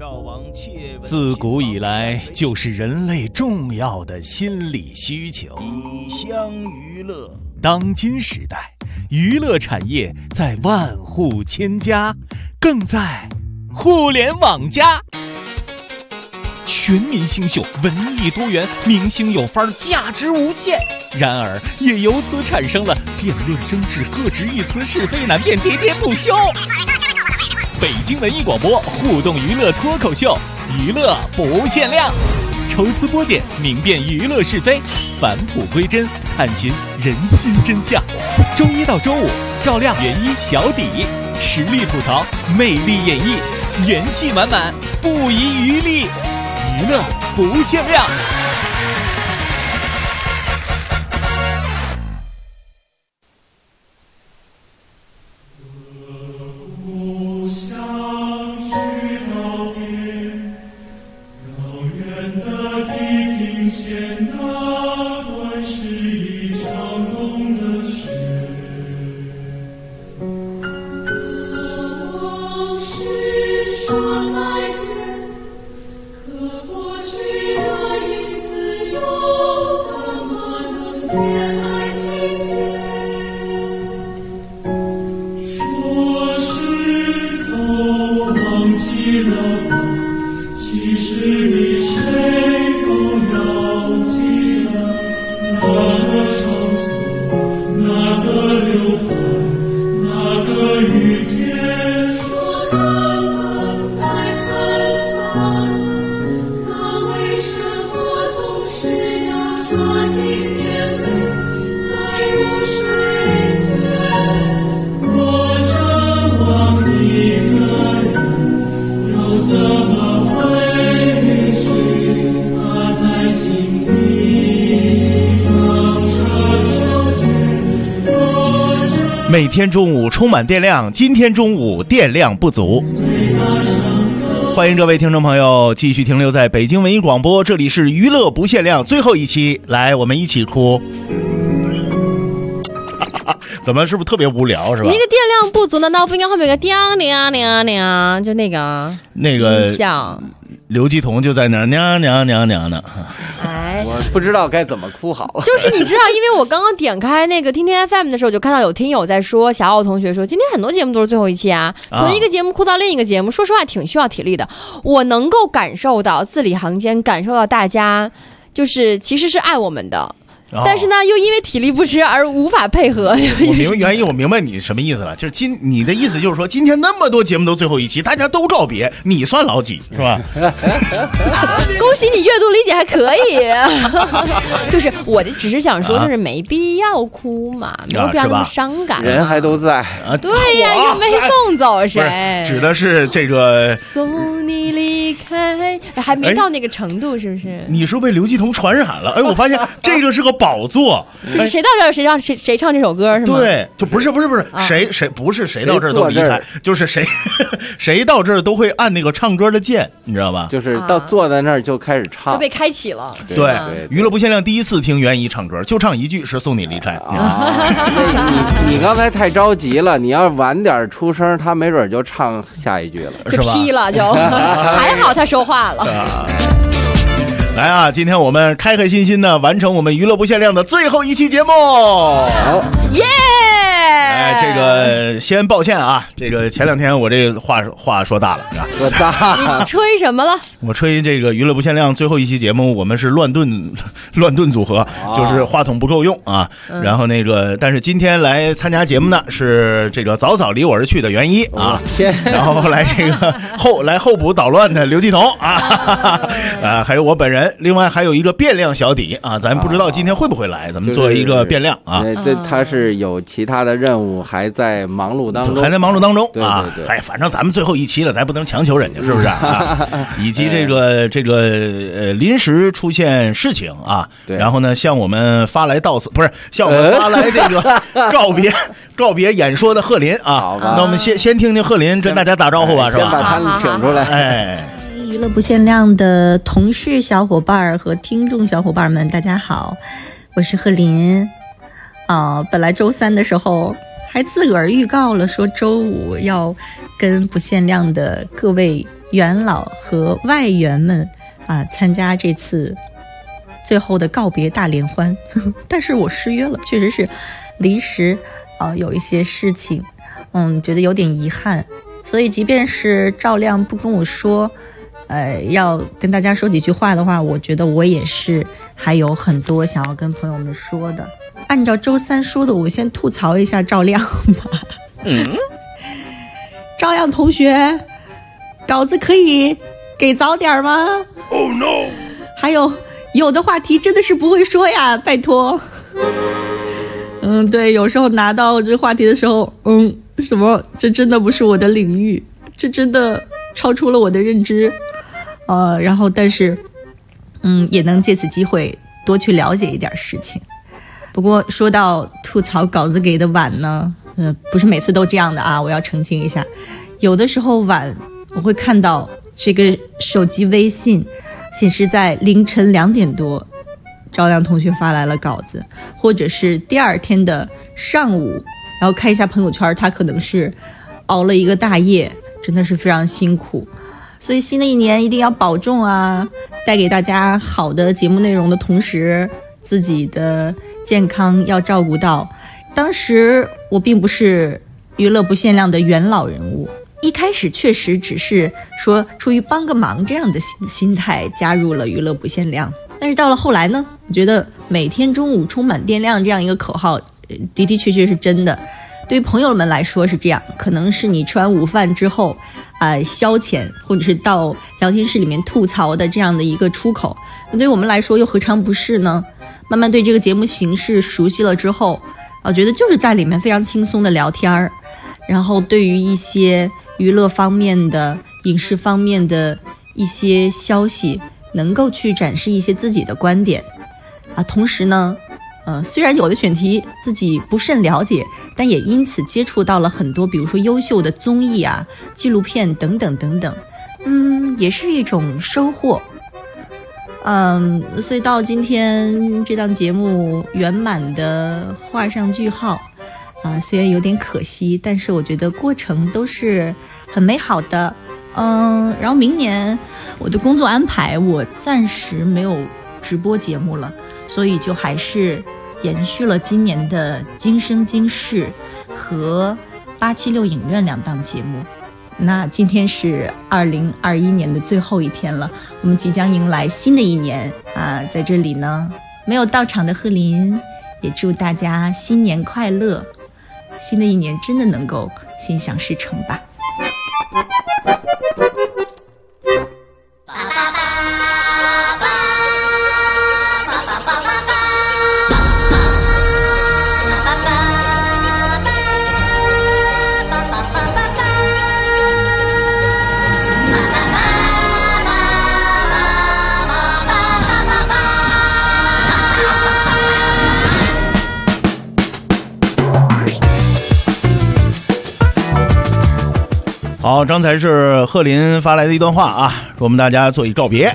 自古以来就是人类重要的心理需求。 以乡娱乐。 当今时代，娱乐产业在万户千家，更在互联网加。全民新秀，文艺多元，明星有范儿，价值无限。然而，也由此产生了辩论争执、各执一词、是非难辨、喋喋不休。北京文艺广播互动娱乐脱口秀，娱乐不限量，抽丝剥茧，明辨娱乐是非，返璞归真，探寻人心真相。周一到周五，照亮原一小底，实力吐槽，魅力演绎，元气满满，不遗余力，娱乐不限量。 每天中午充满电量，今天中午电量不足。欢迎各位听众朋友继续停留在北京文艺广播，这里是娱乐不限量最后一期，来我们一起哭。怎么是不是特别无聊是吧？ 你那个电量不足难道不应该后面有个叮铃铃铃，就那个音效？ 刘继彤就在那儿娘娘娘娘的。 哎，我不知道该怎么哭好。 就是你知道，因为我刚刚点开那个听听 FM 的时候，就看到有听友在说，小奥同学说今天很多节目都是最后一期啊，从一个节目哭到另一个节目，说实话挺需要体力的。我能够感受到字里行间感受到大家就是其实是爱我们的。但是呢，又因为体力不支而无法配合。 我明白原因，我明白你什么意思了，就是你的意思就是说，今天那么多节目都最后一期，大家都告别，你算老几是吧？ 恭喜你阅读理解还可以，就是我只是想说，就是没必要哭嘛，没有必要那么伤感。 人还都在啊，对呀，又没送走谁， 指的是这个送你离开，还没到那个程度，是不是？ 你是被刘继彤传染了？哎，我发现这个是个宝座， 就是谁到这儿谁唱这首歌是吗？ 对，就不是谁不是谁到这儿都离开，就是谁到这儿都会按那个唱歌的键，你知道吧？ 就是到坐在那儿就开始唱， 就被开启了。 对，娱乐不限量第一次听袁一唱歌，就唱一句是送你离开。 你刚才太着急了，你要晚点出声，他没准就唱下一句了， 就劈了就。还好他说话了。 来啊！今天我们开开心心的完成我们娱乐不限量的最后一期节目。好， 耶！ 哎，这个先抱歉啊，这个前两天我这个话说大了， 说大。 你吹什么了？ 我吹这个娱乐不限量最后一期节目，我们是乱炖组合，就是话筒不够用啊。然后那个，但是今天来参加节目呢是这个早早离我而去的袁一啊，然后来这个候补捣乱的刘继彤啊，还有我本人，另外还有一个变量小底啊，咱不知道今天会不会来，咱们做一个变量啊。 这他是有其他的任务，还在忙碌当中， 啊。哎，反正咱们最后一期了，咱不能强求人家，是不是啊？以及这个临时出现事情啊，然后呢向我们发来到此，不是向我们发来这个告别演说的贺林啊。那我们先听听贺林跟大家打招呼吧，是吧？ 先把他们请出来。 哎。 娱乐不限量的同事小伙伴和听众小伙伴们，大家好，我是贺林。本来周三的时候还自个儿预告了说周五要跟不限量的各位元老和外援们参加这次最后的告别大联欢。但是我失约了，确实是临时有一些事情，觉得有点遗憾。所以即便是赵亮不跟我说要跟大家说几句话的话，我觉得我也是还有很多想要跟朋友们说的。按照周三说的，我先吐槽一下赵亮吧。赵亮同学，稿子可以给早点吗？ Oh no！ 还有的话题真的是不会说呀，拜托。对，有时候拿到这话题的时候，什么，这真的不是我的领域，这真的超出了我的认知，然后但是，也能借此机会多去了解一点事情。不过说到吐槽稿子给的晚呢，不是每次都这样的啊，我要澄清一下，有的时候晚，我会看到这个手机微信显示在凌晨2点多。赵亮同学发来了稿子，或者是第二天的上午，然后看一下朋友圈，他可能是熬了一个大夜，真的是非常辛苦。所以新的一年一定要保重啊，带给大家好的节目内容的同时，自己的健康要照顾到。当时我并不是娱乐不限量的元老人物，一开始确实只是说出于帮个忙这样的心态加入了娱乐不限量。但是到了后来呢，我觉得每天中午充满电量这样一个口号的的确确是真的。对于朋友们来说是这样，可能是你吃完午饭之后消遣，或者是到聊天室里面吐槽的这样的一个出口。对于我们来说又何尝不是呢？慢慢对这个节目形式熟悉了之后，我觉得就是在里面非常轻松的聊天，然后对于一些娱乐方面的、影视方面的一些消息能够去展示一些自己的观点同时呢虽然有的选题自己不甚了解，但也因此接触到了很多比如说优秀的综艺纪录片等等等等，也是一种收获。所以到今天这档节目圆满的画上句号虽然有点可惜，但是我觉得过程都是很美好的。然后明年我的工作安排我暂时没有直播节目了，所以就还是延续了今年的今生今世和876影院2档节目。那今天是2021年的最后一天了，我们即将迎来新的一年在这里呢，没有到场的贺林也祝大家新年快乐，新的一年真的能够心想事成吧。 好，刚才是贺林发来的一段话说我们大家做一告别。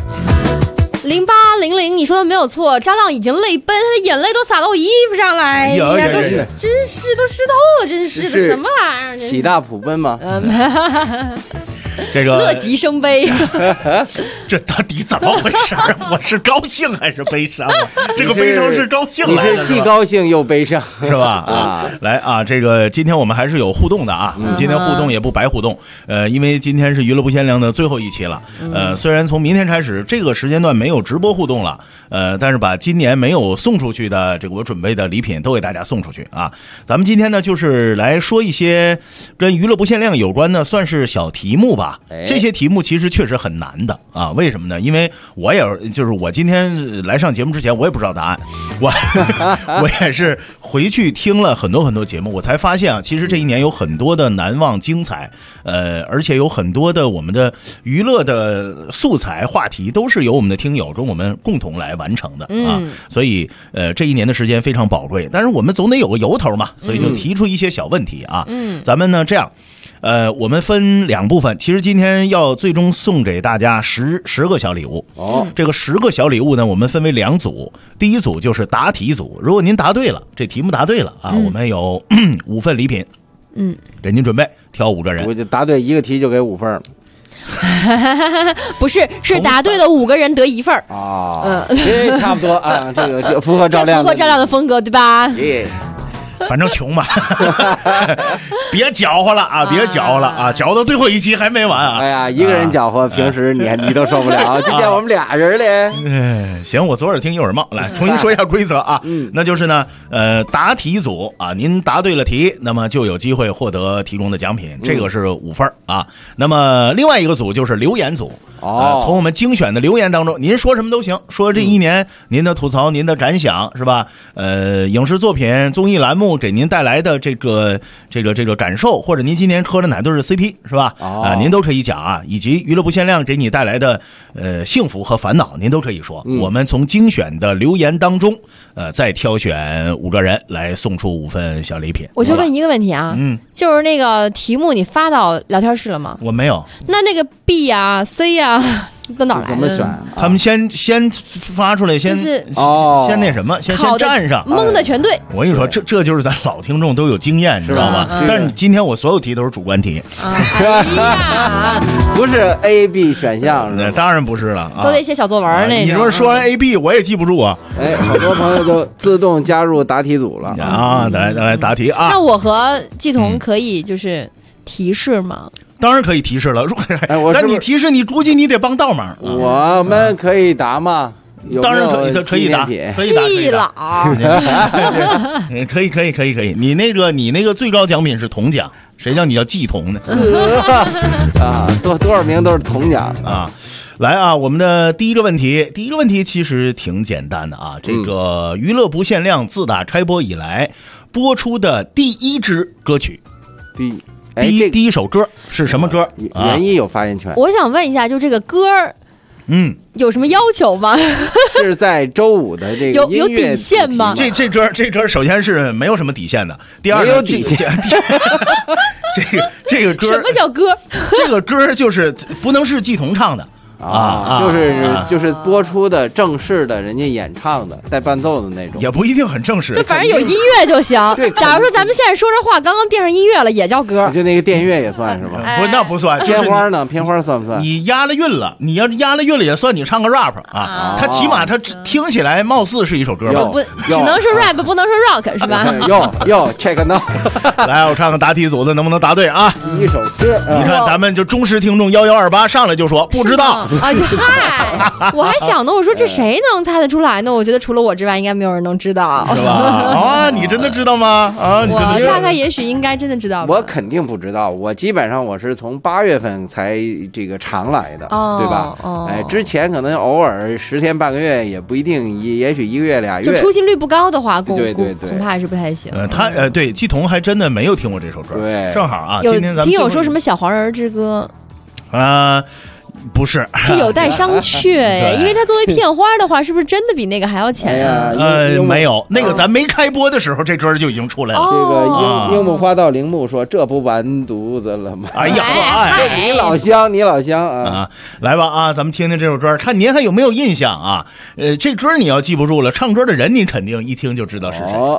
0800，你说的没有错，张亮已经泪奔，他的眼泪都洒到我衣服上来，都是真是都湿透了，真是的，什么玩意儿？ 喜大普奔吗？ 这个乐极生悲， 这到底怎么回事？我是高兴还是悲伤？这个悲伤是高兴来的， 你是既高兴又悲伤， 是吧？来这个今天我们还是有互动的今天互动也不白互动，因为今天是娱乐不限量的最后一期了，虽然从明天开始这个时间段没有直播互动了，但是把今年没有送出去的这个我准备的礼品都给大家送出去咱们今天呢就是来说一些跟娱乐不限量有关的，算是小题目吧。这些题目其实确实很难的为什么呢？因为我今天来上节目之前我也不知道答案，我也是回去听了很多很多节目，我才发现其实这一年有很多的难忘精彩，而且有很多的我们的娱乐的素材话题都是由我们的听友跟我们共同来完成的所以这一年的时间非常宝贵，但是我们总得有个由头嘛，所以就提出一些小问题咱们呢这样我们分2部分，其实今天要最终送给大家10个小礼物这个10个小礼物呢，我们分为2组，第一组就是答题组，如果您答对了，这题目答对了我们有5份礼品给您准备，挑5个人， 我就答对一个题就给5份。 不是，是答对了5个人得1份儿。 这差不多啊，这个就符合赵亮， 符合赵亮的风格，对吧？ 反正穷吧，别搅和了啊！别搅和了啊！搅到最后一期还没完啊！ 哎呀，一个人搅和，平时你都受不了，今天我们俩人嘞。 行，我左耳听右耳冒，来重新说一下规则啊。那就是呢，答题组啊，您答对了题，那么就有机会获得题中的奖品，这个是5分啊。那么另外一个组就是留言组。从我们精选的留言当中，您说什么都行，说这一年您的吐槽、您的感想是吧？影视作品、综艺栏目给您带来的这个感受，或者您今年喝的哪对是 CP 是吧？您都可以讲啊，以及娱乐不限量给你带来的幸福和烦恼，您都可以说。我们从精选的留言当中，再挑选5个人来送出5份小礼品。 我就问一个问题啊，就是那个题目你发到聊天室了吗？ 我没有。 那个 B 啊 C 啊到哪来的？ 怎么选？ 他们先发出来，先那什么，先站上， 蒙的全对。 我跟你说，这就是咱老听众都有经验，你知道吗？但是今天我所有题都是主观题， 不是 A B 选项， 当然不是了， 都得写小作文那种。 你说完 A B 我也记不住啊。 好多朋友就自动加入答题组了啊！来答题啊！ 那我和季彤可以就是提示吗？ 当然可以提示了，但你提示你估计你得帮倒忙。 我们可以答吗？ 当然可以答，可以答。可以。你那个最高奖品是铜奖，谁叫你叫季铜呢？ 多少名都是铜奖啊！来啊，我们的第一个问题其实挺简单的啊。这个娱乐不限量自打开播以来播出的第1支歌曲，第一首歌是什么歌？ 原一有发言权。 我想问一下，就这个歌有什么要求吗？ 是在周五的这个有底线吗？ 这歌首先是没有什么底线的，第二没有底线。 这个歌什么叫歌？ 这个歌就是不能是季彤唱的。 就是播出的正式的人家演唱的带伴奏的那种， 也不一定很正式， 就反正有音乐就行。假如说咱们现在说这话，刚刚垫上音乐了，也叫歌。 就那个电乐也算是吧？ 不，那不算。 片花呢？片花算不算？ 你押了韵了，你要押了韵了也算你唱个 rap 啊。它起码它听起来貌似是一首歌吧？ 不，只能是 rap， 不能是 rock 是吧？ 哟 check now。 来，我看看答题组的能不能答对啊？ 第一首歌， 你看咱们就忠实听众1128上来就说不知道。 嗨，我还想呢，我说这谁能猜得出来呢？我觉得除了我之外，应该没有人能知道， 是吧？你真的知道吗？ 我大概也许应该真的知道吧。 我肯定不知道，我基本上我是从8月份才这个常来的，对吧？之前可能偶尔10天半个月也不一定，也许1个月2月。 就出勤率不高的话，恐怕还是不太行。 对季彤还真的没有听过这首歌， 对， 正好啊， 有今天咱们听友说什么小黄人之歌不是， 这有待商榷呀，因为它作为片花的话，是不是真的比那个还要钱呀？ 没有，那个咱没开播的时候，这歌就已经出来了。 这个樱木花道铃木说：“这不完犊子了吗？” 哎呀， 你老乡啊！ 来吧啊，咱们听听这首歌，看您还有没有印象啊？这歌你要记不住了，唱歌的人你肯定一听就知道是谁。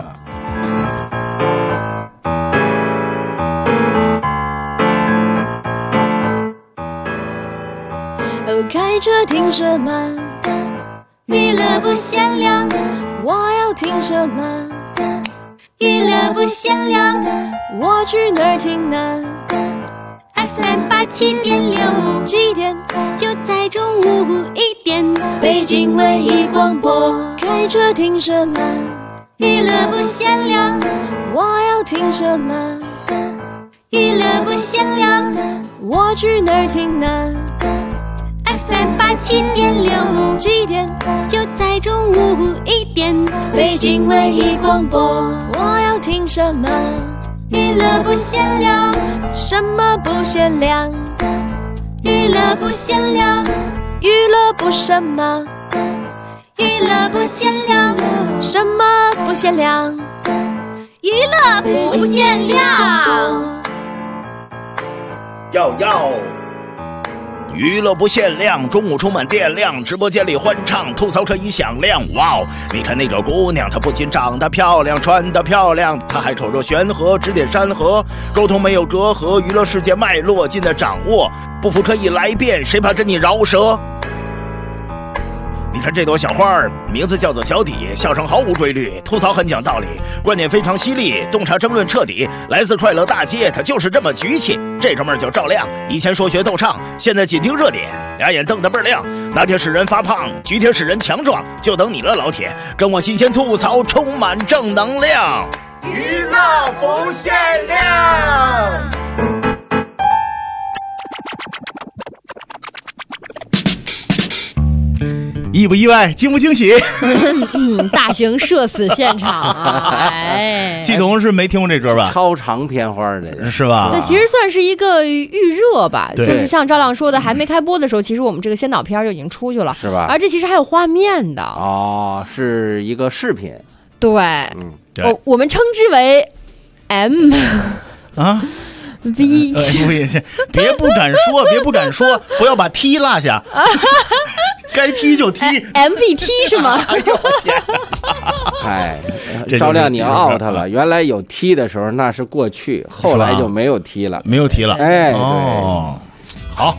开车听什么？ 娱乐不限量。 我要听什么？ 娱乐不限量。 我去哪儿听呢？ FM 87.6， 几点？ 就在中午1点。北京唯一广播。 开车听什么？ 娱乐不限量。 我要听什么？ 娱乐不限量。 我去哪儿听呢？ FM 87.6， 几点？ 就在中午1点。北京唯一广播。 我要听什么？ 娱乐不限量。 什么不限量？ 娱乐不限量。 娱乐不什么？ 娱乐不限量。 什么不限量？ 娱乐不限量。 要娱乐不限量，中午充满电量，直播间里欢唱，吐槽可以响亮。哇哦，你看那个姑娘，她不仅长得漂亮，穿得漂亮，她还口若悬河，指点山河，沟通没有隔阂，娱乐世界脉络尽在掌握，不服可以来辩，谁怕跟你饶舌？你看这朵小花儿，名字叫做小底，笑声毫无规律，吐槽很讲道理，观点非常犀利，洞察争论彻底，来自快乐大街，他就是这么局气。这哥们儿叫赵亮，以前说学逗唱，现在紧盯热点，俩眼瞪得倍儿亮，拿铁使人发胖，举铁使人强壮，就等你了老铁，跟我新鲜吐槽，充满正能量，娱乐不限量。意不意外，惊不惊喜？ 大型社死现场啊！哎， 季彤是没听过这歌吧？ 超长片花的是吧？ 这其实算是一个预热吧，就是像赵亮说的，还没开播的时候，其实我们这个先导片就已经出去了， 是吧？ 而这其实还有画面的哦，是一个视频。 对，我们称之为 M 啊。 V， 别不敢说，别不敢说，不要把 T 落下，该踢就踢。 MVP 是吗？ 哎呦天！ 哎，赵亮你 out 了，原来有踢的时候那是过去，后来就没有踢了， 没有踢了。 哎，对， 好。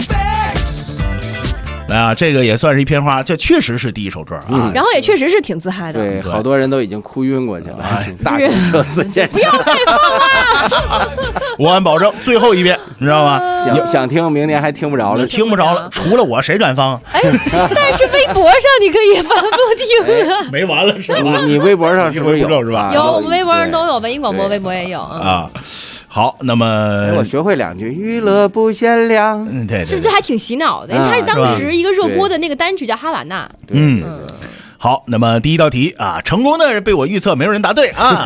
来啊，这个也算是一片花，这确实是第一首歌啊， 然后也确实是挺自嗨的。 对，好多人都已经哭晕过去了。大型社死现场， 不要再放了！ 我按保证最后一遍，你知道吗？ 想听，明年还听不着了， 听不着了。除了我，谁敢放？ 哎，但是微博上你可以反复听啊。 没完了是吧？ 你微博上是不是有？是吧？ 有，我们微博上都有，文艺广播微博也有啊。 好，那么我学会两句，娱乐不限量， 对， 是不是还挺洗脑的？因为它是当时一个热播的那个单曲叫《哈瓦那》。 好，那么第一道题啊，成功的被我预测没有人答对啊。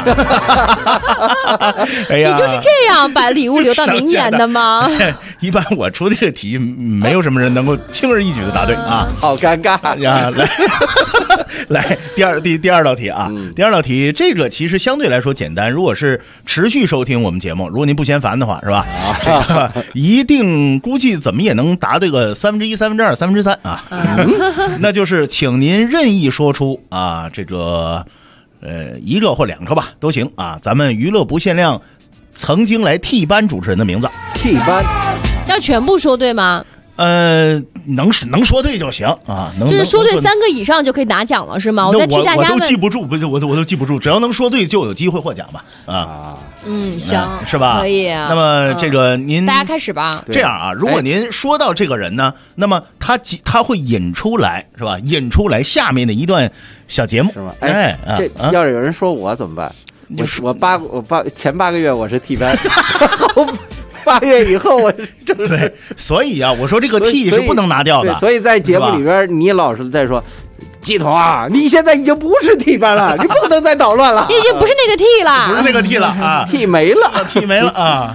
哎呀， 你就是这样把礼物留到明年的吗？ 一般我出的这个题，没有什么人能够轻而易举的答对啊， 好尴尬呀！来，第二道题啊，第二道题这个其实相对来说简单，如果是持续收听我们节目，如果您不嫌烦的话，是吧？一定估计怎么也能答对个1/3、2/3、3/3啊。那就是请您任意说出啊，这个一个或两个吧都行啊，咱们娱乐不限量曾经来替班主持人的名字。 替班要全部说对吗？ 能说对就行啊， 就是说对3个以上就可以拿奖了是吗？我再替大家问， 我都记不住，不是我都记不住，只要能说对就有机会获奖吧啊。 行， 是吧？ 可以。 那么这个您大家开始吧。 这样啊，如果您说到这个人呢，那么他会引出来是吧？引出来下面的一段小节目是吗？哎，这要是有人说我怎么办？我前8个月我是替班。8月以后我对，所以啊，我说这个 T 是不能拿掉的。 所以在节目里边，你老是在说，季彤啊，你现在已经不是 T 班了，你不能再捣乱了， 你已经不是那个 T 了， 不是那个 T 了啊 ，T 没了 ，T 没了啊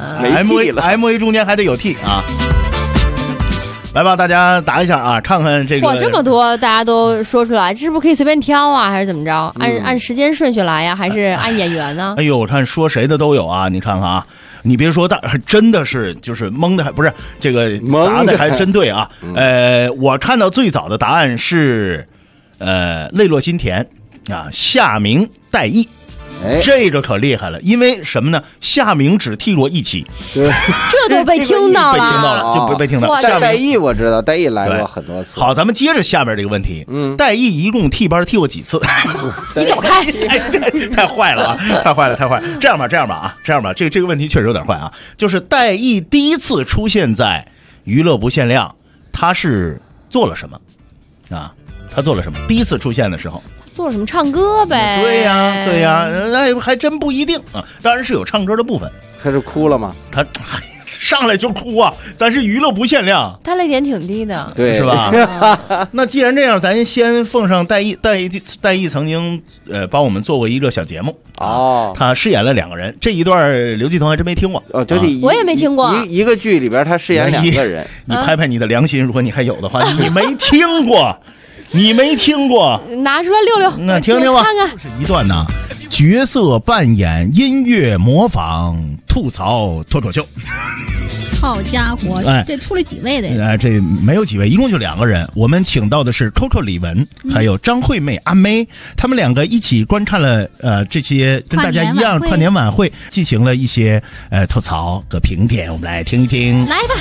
，MA 中间还得有 T 啊。来吧，大家答一下啊，看看这个。 哇，这么多大家都说出来，这是不是可以随便挑啊，还是怎么着？按时间顺序来呀，还是按演员呢？ 哎呦，我看说谁的都有啊，你看看啊。你别说，真的是就是蒙的，还不是这个答的还真对啊。我看到最早的答案是，泪落心田啊，夏明代役。这个可厉害了，因为什么呢？夏明只替过一期， 这都被听到了， 被听到了，就不被听到。 代役我知道，代役来过很多次。 好，咱们接着下边这个问题。代役一共替班替过几次？ 你走开！ 太坏了啊！太坏了！这样吧，这个问题确实有点坏啊。就是代役第一次出现在娱乐不限量，他是做了什么啊？他做了什么？第一次出现的时候。 做什么？唱歌呗。 对呀，那还真不一定啊。当然是有唱歌的部分。 他是哭了吗？ 他上来就哭啊！咱是娱乐不限量， 他泪点挺低的， 对， 是吧？那既然这样，咱先奉上代役曾经帮我们做过一个小节目哦， 他饰演了2个人，这一段刘继彤还真没听过哦，就是我也没听过。 一个剧里边他饰演2个人， 你拍拍你的良心，如果你还有的话，你没听过。你没听过， 拿出来溜溜， 那听听吧。 看看是一段呢。 角色扮演、音乐模仿、吐槽脱口秀。 好家伙，这出了几位的？ 这没有几位，一共就2个人。我们请到的是 Coco 李玟，还有张惠妹阿妹，他们2个一起观看了这些跟大家一样跨年晚会，进行了一些吐槽和评点，我们来听一听。 来吧。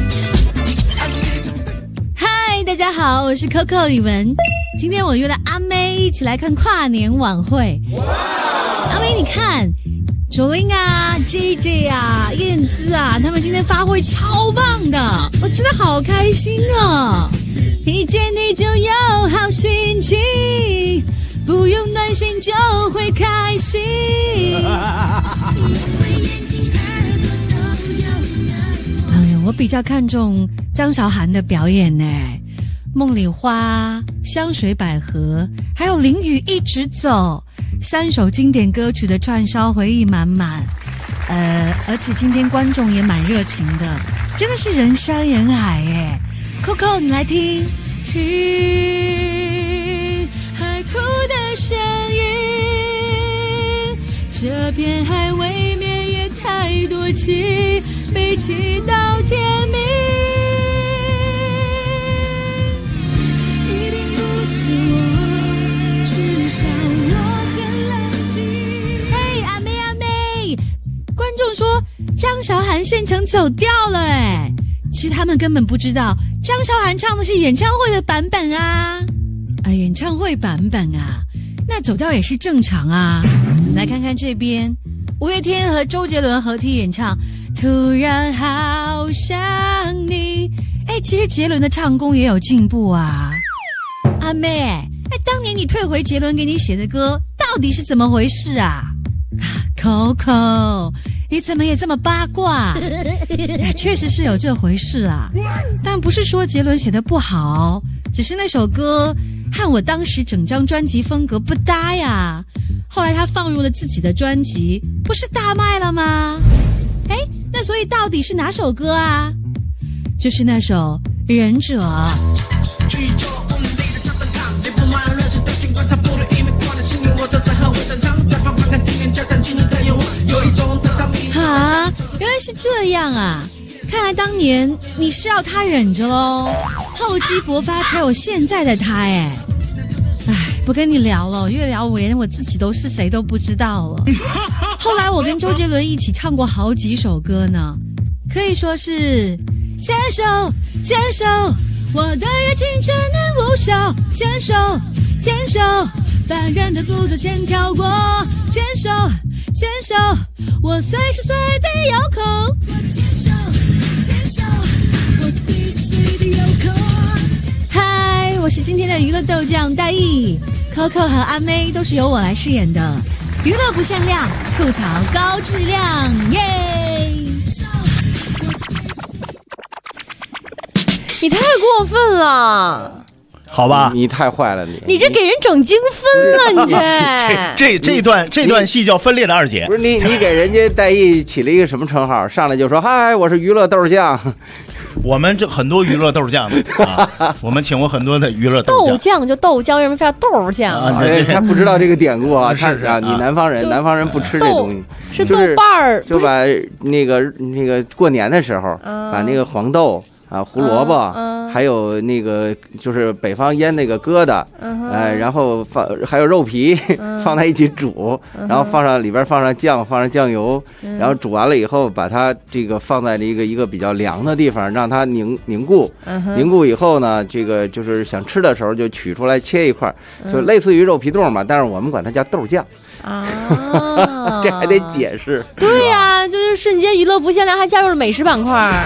嗨，大家好，我是 Coco 李玟，今天我约了阿妹一起来看跨年晚会。阿妹，你看。九零啊 ，JJ 啊，燕姿啊，他们今天发挥超棒的，我真的好开心哦！一见你就有好心情，不用担心就会开心。哎呀，我比较看重张韶涵的表演呢，梦里花、香水百合，还有淋雨一直走。3首经典歌曲的串烧，回忆满满。而且今天观众也蛮热情的，真的是人山人海耶。Coco， 你来听，听海哭的声音，这片海未免也太多情，悲情到天明。一定不是我，至少我。观众说张韶涵现场走调了哎，其实他们根本不知道张韶涵唱的是演唱会的版本啊，演唱会版本啊，那走调也是正常啊。来看看这边，五月天和周杰伦合体演唱《突然好想你》，其实杰伦的唱功也有进步啊。阿妹，当年你退回杰伦给你写的歌，到底是怎么回事啊？Coco， 你怎么也这么八卦？确实是有这回事啊，但不是说杰伦写的不好，只是那首歌和我当时整张专辑风格不搭呀。后来他放入了自己的专辑，不是大卖了吗？那所以到底是哪首歌啊？就是那首《忍者》。啊，原来是这样啊！看来当年你是要他忍着咯，厚积薄发才有现在的他哎。不跟你聊了，越聊我连我自己都是谁都不知道了。后来我跟周杰伦一起唱过好几首歌呢，可以说是牵手牵手，我的热情全能无效，牵手牵手，凡人的步骤先跳过，牵手牵手，我随时随地有空，牵手牵手，我随时随地有空。嗨，我是今天的娱乐豆酱大意 ，Coco 和阿妹都是由我来饰演的，娱乐不限量，吐槽高质量，耶！ 你太过分了。 好吧， 你太坏了， 你这给人整精分了，你这段戏叫分裂的二姐。 不是你给人家戴毅起了一个什么称号？上来就说嗨，我是娱乐豆酱。 我们这很多娱乐豆酱啊，我们请过很多的娱乐豆酱，就豆酱，为什么非要豆酱啊？ 他不知道这个典故啊， 是啊，你南方人不吃这东西， 是豆瓣儿， 就把那个过年的时候，把那个黄豆。胡萝卜，还有那个就是北方腌那个疙瘩，然后还有肉皮，放在一起煮，然后里边放上酱，放上酱油，然后煮完了以后，把它这个放在一个比较凉的地方，让它凝固。凝固以后呢，这个就是想吃的时候就取出来切一块，就类似于肉皮冻嘛，但是我们管它叫豆酱。这还得解释。 对呀，就是瞬间娱乐不限量，还加入了美食板块。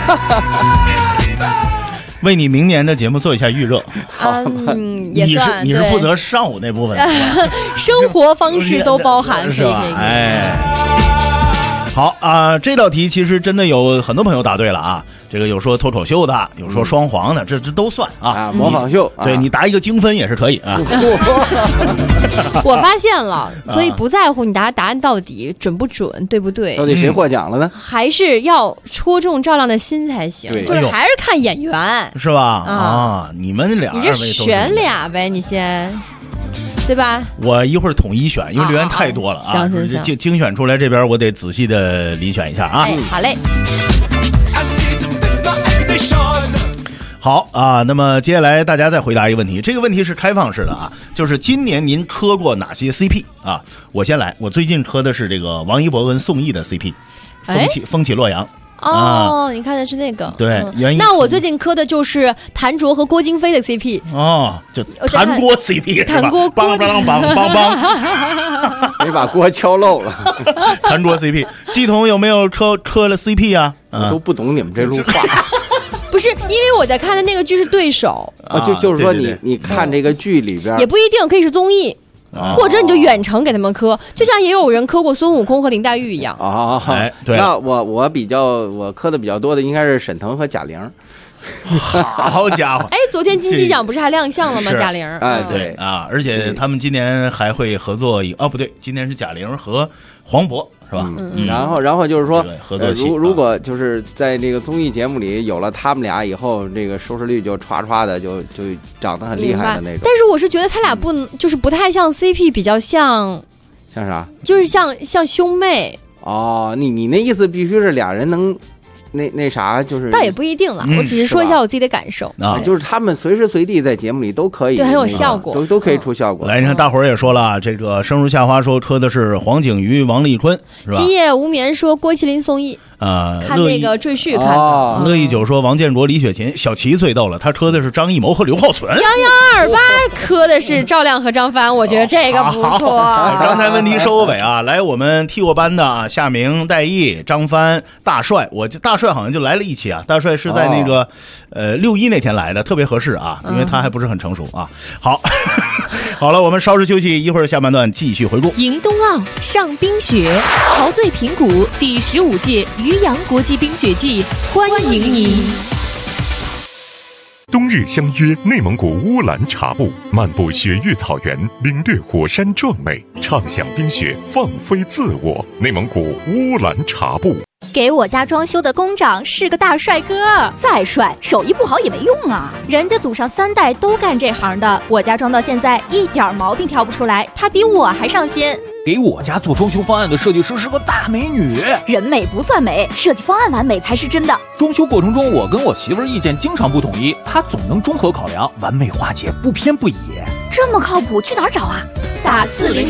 为你明年的节目做一下预热。 也算。 你是负责上午那部分， 生活方式都包含， 是吧？好啊，这道题其实真的有很多朋友答对了啊。这个有说脱口秀的，有说双簧的，这都算啊。 模仿秀， 对你答一个精分也是可以啊。 我发现了，所以不在乎你答案到底准不准，对不对？ 到底谁获奖了呢？ 还是要戳中赵亮的心才行，就是还是看演员， 是吧？啊，你们俩， 你这选俩呗，你先。 对吧？ 我一会儿统一选，因为留言太多了啊。 行， 精选出来这边我得仔细的遴选一下啊。 好嘞。 好啊，那么接下来大家再回答一个问题，这个问题是开放式的啊，就是今年您磕过哪些 CP 啊？我先来，我最近磕的是这个王一博跟宋轶的 CP， 风起洛阳。 哦，你看的是那个， 对，原因。 那我最近磕的就是谭卓和郭京飞的 CP。 哦，就谭郭 CP， 谭郭梆梆梆梆梆， 没把锅敲漏了。 谭卓 CP， 季彤有没有磕了 CP 啊？ 我都不懂你们这路话。 不是，因为我在看的那个剧是对手啊，就是说你看这个剧里边也不一定，可以是综艺。或者你就远程给他们磕，就像也有人磕过孙悟空和林黛玉一样啊。 对， 那我磕的比较多的应该是沈腾和贾玲。 好家伙！ 哎，昨天金鸡奖不是还亮相了吗？贾玲。 哎，对啊，而且他们今年还会合作不对，今年是贾玲和黄渤。是吧？ 然后就是说， 合作如果就是在这个综艺节目里有了他们俩以后，这个收视率就歘的就长得很厉害的那种。 但是我是觉得他俩就是不太像 CP， 比较像啥？ 就是像兄妹。 哦，你那意思必须是俩人能。那啥就是， 倒也不一定了，我只是说一下我自己的感受啊，就是他们随时随地在节目里都可以， 对，很有效果， 都可以出效果。 来，你看大伙儿也说了，这个生如夏花说磕的是黄景瑜、王丽坤，是吧？ 今夜无眠说郭麒麟、宋轶。看那个赘婿看的。 乐意九说王建国、李雪琴，小齐最逗了，他磕的是张艺谋和刘浩存。 1128磕的是赵亮和张帆，我觉得这个不错。 刚才问题收尾啊，来我们替过班的啊，夏明、戴毅、张帆、大帅，大帅好像就来了一期啊，大帅是在那个6·1那天来的，特别合适啊，因为他还不是很成熟啊。好，好了，我们稍事休息，一会儿下半段继续回顾。 迎冬奥上冰雪，陶醉平谷第15届渔阳国际冰雪季，欢迎您！ 冬日相约内蒙古乌兰察布，漫步雪域草原，领略火山壮美，畅享冰雪，放飞自我。内蒙古乌兰察布。 给我家装修的工长是个大帅哥，再帅手艺不好也没用啊，人家祖上3代都干这行的，我家装到现在一点毛病挑不出来，他比我还上心。 给我家做装修方案的设计师是个大美女， 人美不算美，设计方案完美才是真的。 装修过程中我跟我媳妇儿意见经常不统一，她总能综合考量，完美化解，不偏不倚。 这么靠谱，去哪儿找啊？打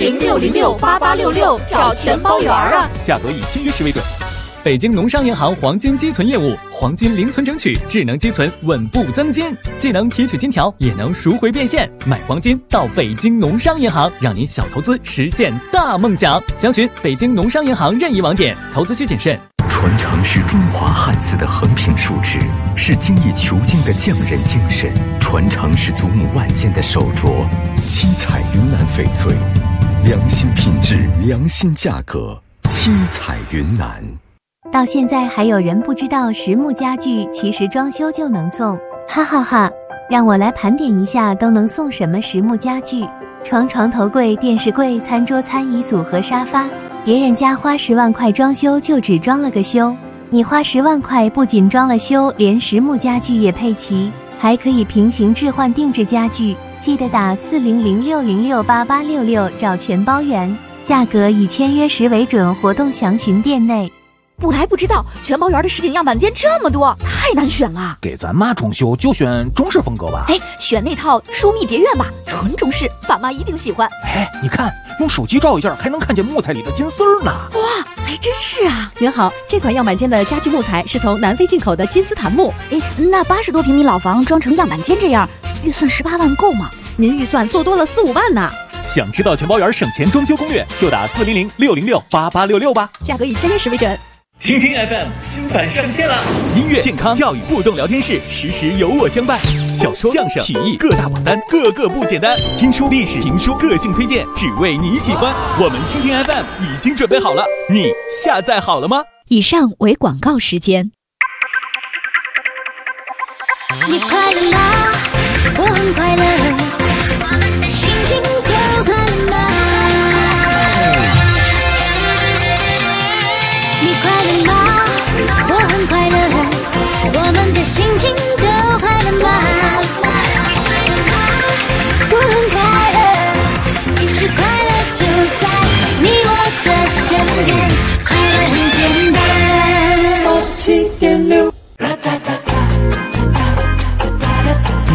400-606-8866找全包圆啊， 价格以签约时为准。北京农商银行黄金积存业务，黄金零存整取，智能积存，稳步增金，既能提取金条，也能赎回变现。买黄金到北京农商银行，让您小投资实现大梦想。详询北京农商银行任意网点，投资需谨慎。 传承是中华汉字的横平竖直，是精益求精的匠人精神，传承是祖母万件的手镯。七彩云南翡翠，良心品质，良心价格，七彩云南。 到现在还有人不知道实木家具其实装修就能送，哈哈哈！让我来盘点一下都能送什么实木家具：床、头柜、电视柜、餐桌、餐椅组和沙发。别人家花10万块装修就只装了个修，你花10万块不仅装了修，连实木家具也配齐，还可以平行置换定制家具。记得打400-606-8866找全包圆，价格以签约时为准，活动详询店内。 不来不知道，全包圆的实景样板间这么多，太难选了。 给咱妈装修就选中式风格吧。 哎，选那套疏密蝶院吧，纯中式，爸妈一定喜欢。 哎，你看，用手机照一下，还能看见木材里的金丝儿呢。 哇，还真是啊！ 您好，这款样板间的家具木材是从南非进口的金丝檀木。 哎，那80多平米老房装成样板间这样，预算18万够吗？ 您预算做多了4-5万呢。 想知道全包圆省钱装修攻略，就打400-606-8866吧， 价格以签约时为准。 听听 FM 新版上线了，音乐、健康、教育、互动聊天室，时时有我相伴。小说、相声、曲艺各大榜单，个个不简单。听书、历史、评书，个性推荐，只为你喜欢。我们听听 FM 已经准备好了，你下载好了吗？ 以上为广告时间。 你快乐吗？我很快乐，我们的心情都快乐吗？你快乐吗？我很快乐，我们的心情都快乐吗？我很快乐，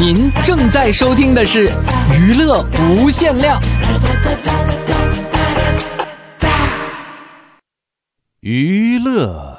您正在收听的是娱乐无限量。 娱乐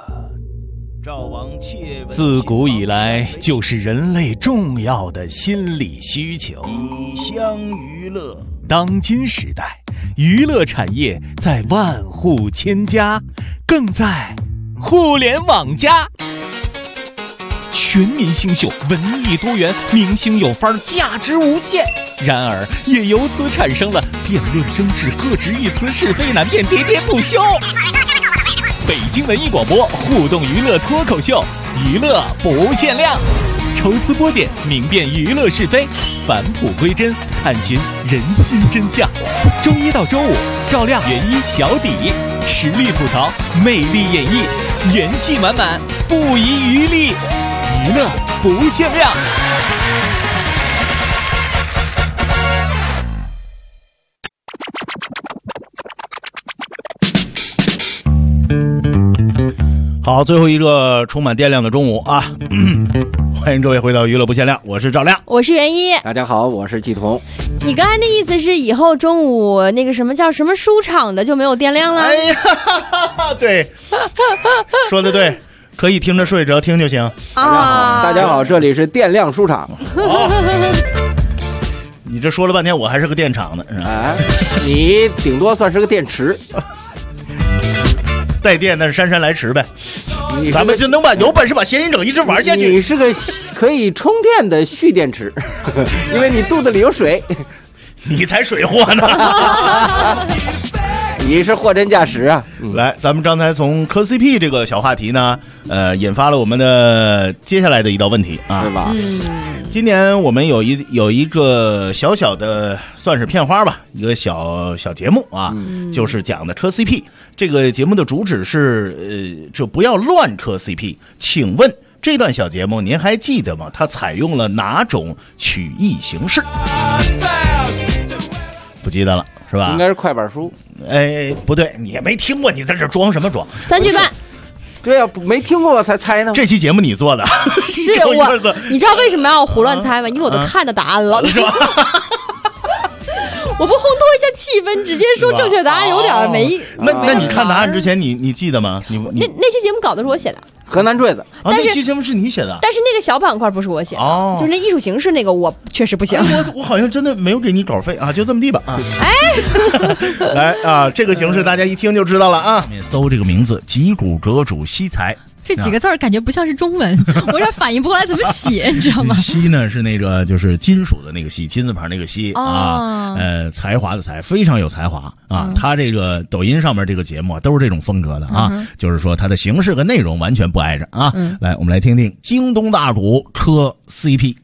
自古以来就是人类重要的心理需求。 一厢娱乐， 当今时代，娱乐产业在万户千家，更在互联网加。全民星秀，文艺多元，明星有范儿，价值无限。然而，也由此产生了辩论争执、各执一词、是非难辨、喋喋不休。北京文艺广播互动娱乐脱口秀，娱乐不限量，抽丝剥茧，明辨娱乐是非，返璞归真，探寻人心真相。周一到周五，照亮原一小底，实力吐槽，魅力演绎，元气满满，不遗余力。娱乐不限量。 好，最后一个充满电量的中午啊！欢迎各位回到娱乐不限量，我是赵亮， 我是袁一。 大家好，我是季彤。 你刚才那意思是以后中午那个什么叫什么书场的就没有电量了？ 哎呀，对，说的对。可以听着睡，只要听就行。 大家好，这里是电量书场。 你这说了半天，我还是个电厂呢。 你顶多算是个电池， 带电那是姗姗来迟呗。咱们就能有本事把谐音梗一直玩下去。 你是个可以充电的蓄电池，因为你肚子里有水。 你才水货呢。 你是货真价实啊！ 来，咱们刚才从磕 CP 这个小话题呢，引发了我们的接下来的一道问题啊， 是吧？ 今年我们有一个小小的算是片花吧，一个小节目啊，就是讲的磕 CP。这个节目的主旨是就不要乱磕 CP。请问这段小节目您还记得吗？它采用了哪种曲艺形式？不记得了。是吧？ 应该是快板书。 哎，不对，你也没听过，你在这装什么装 ？3句半。 对呀，没听过我才猜呢。 这期节目你做的。 是我，你知道为什么要胡乱猜吗？因为我都看到答案了。是吧？我不烘托一下气氛，直接说正确答案有点没。 那你看答案之前，你记得吗？ 那期节目稿子是我写的。 河南坠子那期节目是你写的， 但是那个小板块不是我写的，就是那艺术形式那个我确实不行。 我好像真的没有给你稿费啊，就这么地吧啊。来啊，这个形式大家一听就知道了啊。搜这个名字，脊骨阁主惜才。 这几个字感觉不像是中文，我有点反应不过来怎么写，你知道吗？ 惜呢是那个就是金属的那个惜，金字旁那个惜啊，才华的才，非常有才华啊。他这个抖音上面这个节目都是这种风格的啊，就是说他的形式和内容完全不挨着啊。来，我们来听听京东大鼓磕 CP。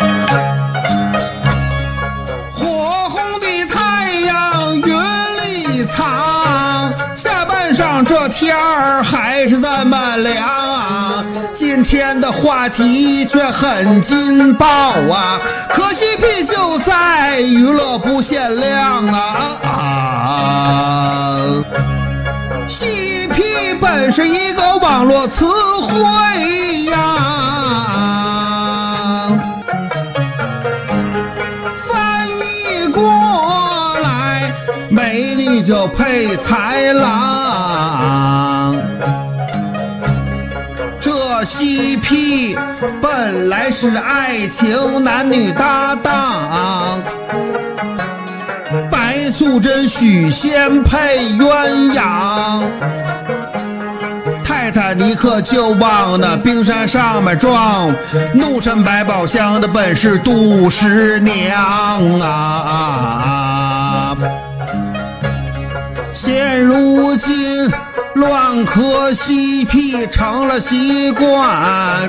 火红的太阳云里藏，下半晌这天儿还是这么凉啊！今天的话题却很劲爆啊！可惜啤酒在娱乐不限量啊！CP 本是一个网络词汇呀，翻译过来，美女就配豺狼。这 CP 本来是爱情男女搭档，白素贞许仙配鸳鸯，泰坦尼克就往那冰山上面撞，怒沉百宝箱的本是杜十娘啊！现如今乱磕 CP 成了习惯，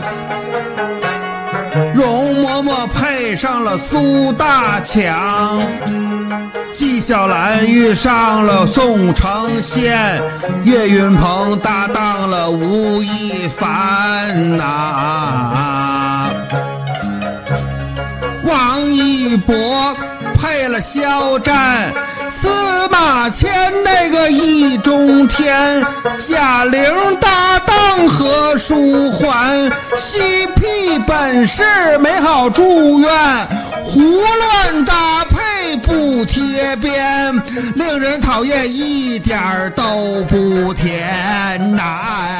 容嬷嬷配上了苏大强，纪晓岚遇上了宋承宪，岳云鹏搭档了吴亦凡呐，王一博配了肖战，司马迁那个易中天，贾玲搭档何书桓，CP 本是美好祝愿，胡乱搭配不贴边，令人讨厌一点儿都不甜呐！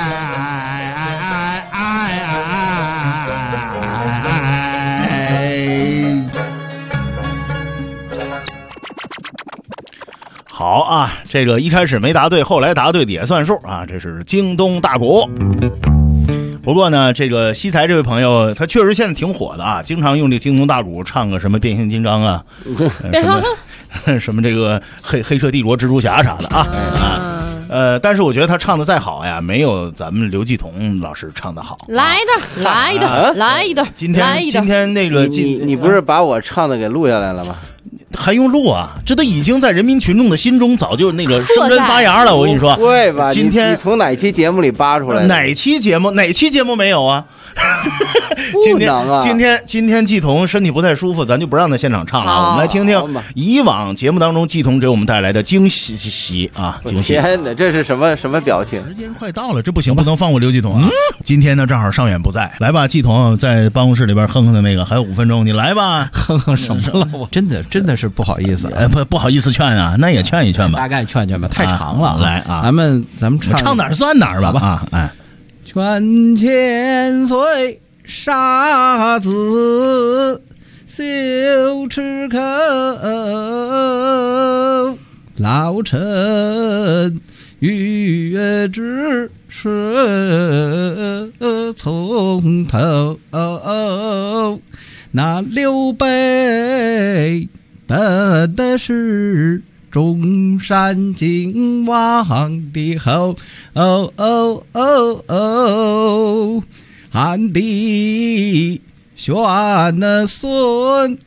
好啊，这个一开始没答对，后来答对的也算数啊，这是京东大鼓。不过呢，这个西财这位朋友，他确实现在挺火的啊，经常用这京东大鼓唱个什么变形金刚啊，什么这个黑客帝国蜘蛛侠啥的啊。但是我觉得他唱的再好呀，没有咱们刘继彤老师唱的好。 来一段。 今天那个你不是把我唱的给录下来了吗？ 还用录啊？这都已经在人民群众的心中早就那个生根发芽了。我跟你说， 会吧？ 今天你从哪期节目里扒出来的？ 哪期节目没有啊？今天季彤身体不太舒服，咱就不让他现场唱了。我们来听听以往节目当中季彤给我们带来的惊喜啊！惊喜！ 天哪，这是什么表情？ 时间快到了，这不行，不能放过刘季彤啊！今天呢，正好尚远不在，来吧，季彤在办公室里边哼哼的那个，还有5分钟，你来吧， 哼哼什么了？我真的是不好意思， 不好意思劝啊，那也劝一劝吧， 大概劝吧，太长了。 来啊， 咱们唱哪儿算哪儿吧啊！哎， 劝千岁杀子羞耻口，老臣欲知是从头。那刘备本的是中山靖王的后，汉帝选了孙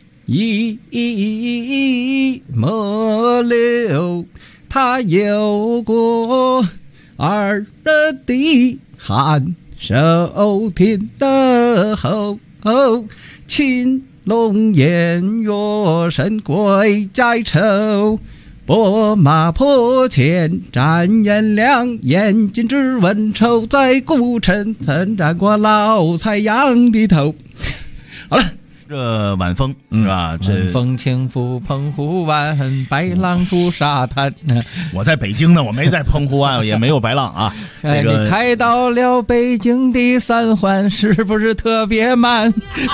乙末流，他有过二弟汉寿天的后，青龙偃月神归在手，拨马破前战颜良，眼睛只问仇，在古城曾斩过老财羊的头。好了， 这晚风是吧？ 晚风轻拂澎湖湾，白浪逐沙滩。 我在北京呢，我没在澎湖湾，也没有白浪啊。 这个你开到了北京的三环，是不是特别慢？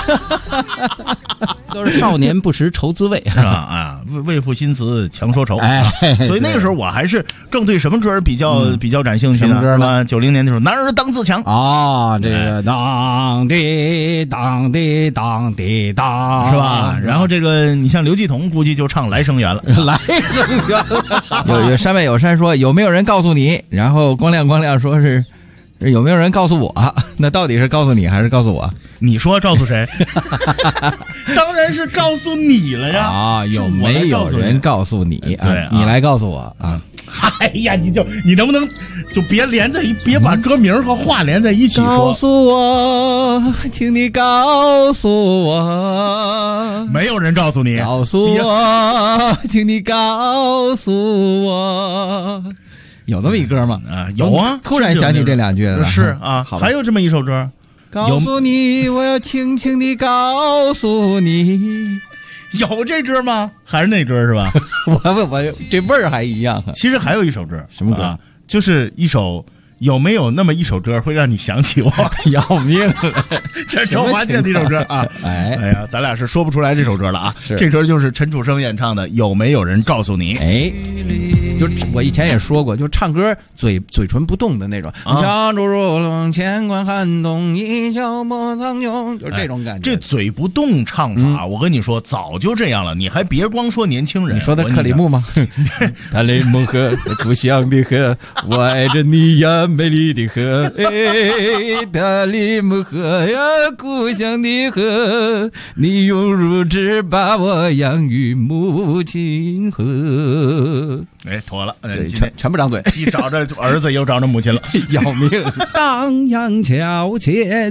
都是少年不识愁滋味， 是吧？啊，为赋新词强说愁。所以那个时候我还是正对什么歌比较感兴趣呢？是吧？90年的时候，男儿当自强啊，这个当滴当滴当滴当， 是吧？然后这个你像刘继彤，估计就唱《来生缘》了， 来生缘。有山外有山说有没有人告诉你？然后光亮说是有没有人告诉我？那到底是告诉你还是告诉我？ 你说告诉谁？当然是告诉你了呀！ 啊，有没有人告诉你啊？你来告诉我啊！ 哎呀，你能不能就别把歌名和话连在一起说？ 告诉我，请你告诉我， 没有人告诉你。 告诉我，请你告诉我。有那么一歌吗？ 啊，有啊！ 突然想起这2句了。 是啊，还有这么一首歌。 告诉你，我要轻轻地告诉你， 有这歌吗？还是那歌是吧？ 我这味儿还一样啊。 其实还有一首歌， 什么歌？ 就是一首。有没有那么一首歌会让你想起我？ 要命了！ 这周华健这首歌啊，哎呀，咱俩是说不出来这首歌了啊。这歌就是陈楚生演唱的《有没有人告诉你》。 哎，就我以前也说过，就唱歌嘴唇不动的那种。家住如龙，乾坤撼动，一笑莫苍穹，就是这种感觉。 这嘴不动唱法，我跟你说，早就这样了。你还别光说年轻人， 你说的克里木吗？塔雷木河，故乡的河，我爱着你呀。美丽的河，塔里木河呀，故乡的河，你用乳汁把我养育母亲河。 哎，妥了， 全不张嘴， 既找着儿子又找着母亲了， 要命！荡漾桥前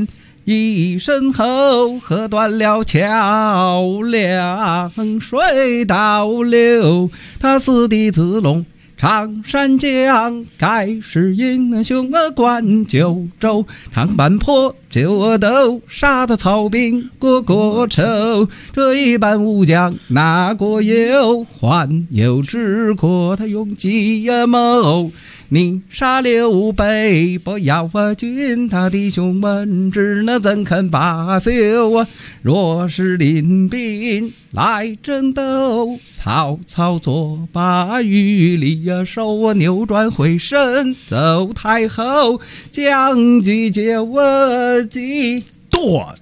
一身后，喝断了桥梁，水倒流。他四弟子龙常山江，盖世英雄冠九州。长坂坡九斗，杀得曹兵过仇。这一般武将哪国有？还有之国他用计谋。你杀刘备，不要军，他弟兄们只能怎肯罢休啊？若是领兵来争斗，曹操做把御里呀手啊，扭转回身走太后，将计就计剁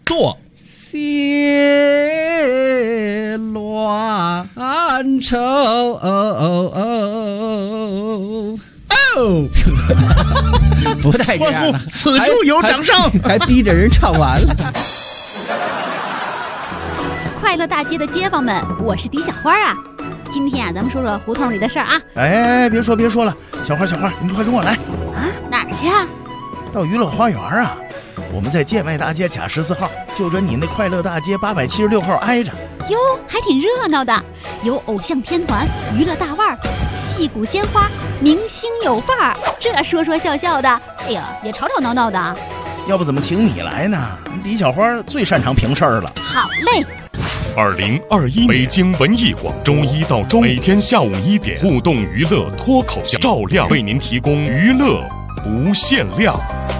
谢乱愁。不带这样的， 此处有掌声， 还逼着人唱完了。 快乐大街的街坊们，我是狄小花啊。今天啊，咱们说说胡同里的事儿啊。 哎，别说了，小花，你快跟我来啊！哪儿去啊？ 到娱乐花园啊。我们在建外大街甲14号，就着你那快乐大街876号挨着。 哟，还挺热闹的，有偶像天团、娱乐大腕儿、戏骨鲜花、明星有范儿，这说笑的，哎呀，也吵闹闹的。 要不怎么请你来呢？李小花最擅长评事儿了。 好嘞。 2021北京文艺广周1到周每天下午1点，互动娱乐脱口秀，照亮为您提供娱乐不限量。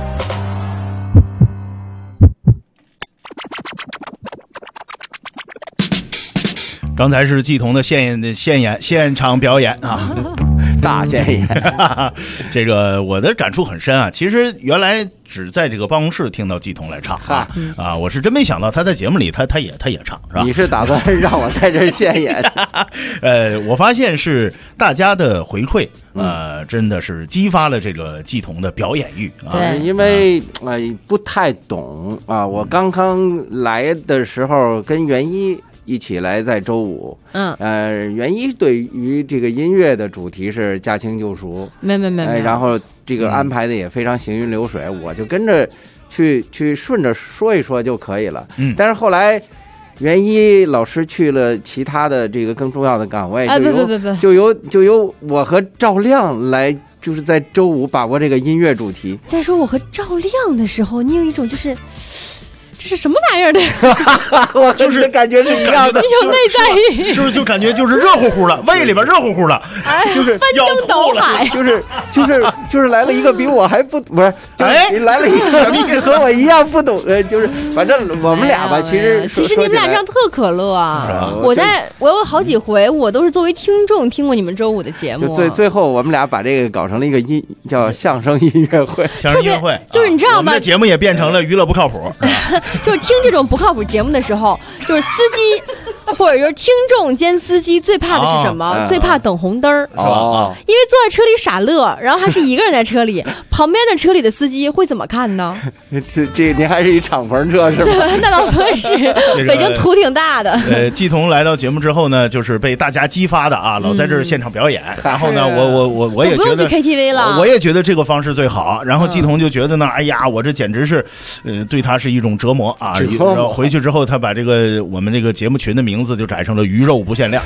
刚才是季彤的现场表演啊， 大现演。 这个我的感触很深啊。其实原来只在这个办公室听到季彤来唱啊，我是真没想到他在节目里他也唱，是吧？ 你是打算让我在这儿现演？ 我发现是大家的回馈，真的是激发了这个季彤的表演欲啊。 对，因为不太懂啊，我刚刚来的时候跟袁一一起来在周五，袁一对于这个音乐的主题是驾轻就熟， 没， 然后这个安排的也非常行云流水，我就跟着去顺着说一说就可以了。但是后来袁一老师去了其他的这个更重要的岗位，就由我和赵亮来，就是在周五把握这个音乐主题。 再说我和赵亮的时候，你有一种就是这是什么玩意儿的？ 我就是感觉是一样的， 有内在意， 是不是就感觉就是热乎乎的，胃里边热乎乎的，就是翻江倒海， 就是来了一个比我还不是，就是来了一个和我一样不懂，就是反正我们俩吧，其实你们俩这样特可乐啊！我有好几回，我都是作为听众听过你们周五的节目， 就最后我们俩把这个搞成了一个叫相声音乐会， 相声音乐会， 就是你知道吗？ 我们的节目也变成了娱乐不靠谱。 就是听这种不靠谱节目的时候，就是司机或者就是听众兼司机最怕的是什么？最怕等红灯儿，是吧？因为坐在车里傻乐，然后还是一个人在车里，旁边的车里的司机会怎么看呢？ 这您还是一敞篷车是吧？ 那倒不是，北京土挺大的。 季彤来到节目之后呢，就是被大家激发的啊，老在这儿现场表演。然后呢，我也觉得不用去 KTV 了， 我也觉得这个方式最好。然后季彤就觉得呢，哎呀，我这简直是，对他是一种折磨啊。然后回去之后，他把这个我们这个节目群的名字就改成了鱼肉不限量。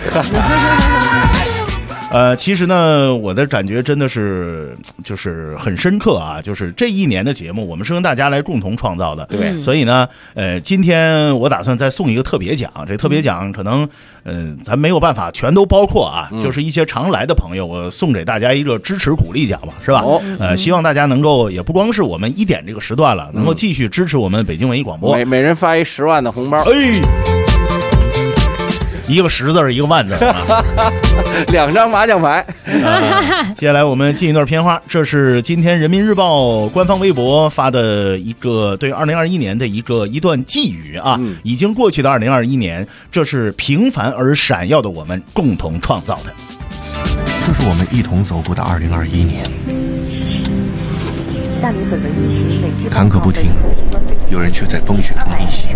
其实呢，我的感觉真的是就是很深刻啊，就是这一年的节目，我们是跟大家来共同创造的， 对， 所以呢，今天我打算再送一个特别奖，这特别奖可能，咱没有办法全都包括啊，就是一些常来的朋友，我送给大家一个支持鼓励奖吧，是吧？希望大家能够也不光是我们1点这个时段了，能够继续支持我们北京文艺广播， 每人发一10万的红包， 一个10字一个万字 2张麻将牌。 接下来我们进一段片花，这是今天人民日报官方微博发的一个对2021年的一段寄语啊，已经过去的2021年，这是平凡而闪耀的我们共同创造的， 这是我们一同走过的2021年，坎坷不停，有人却在风雪中逆行，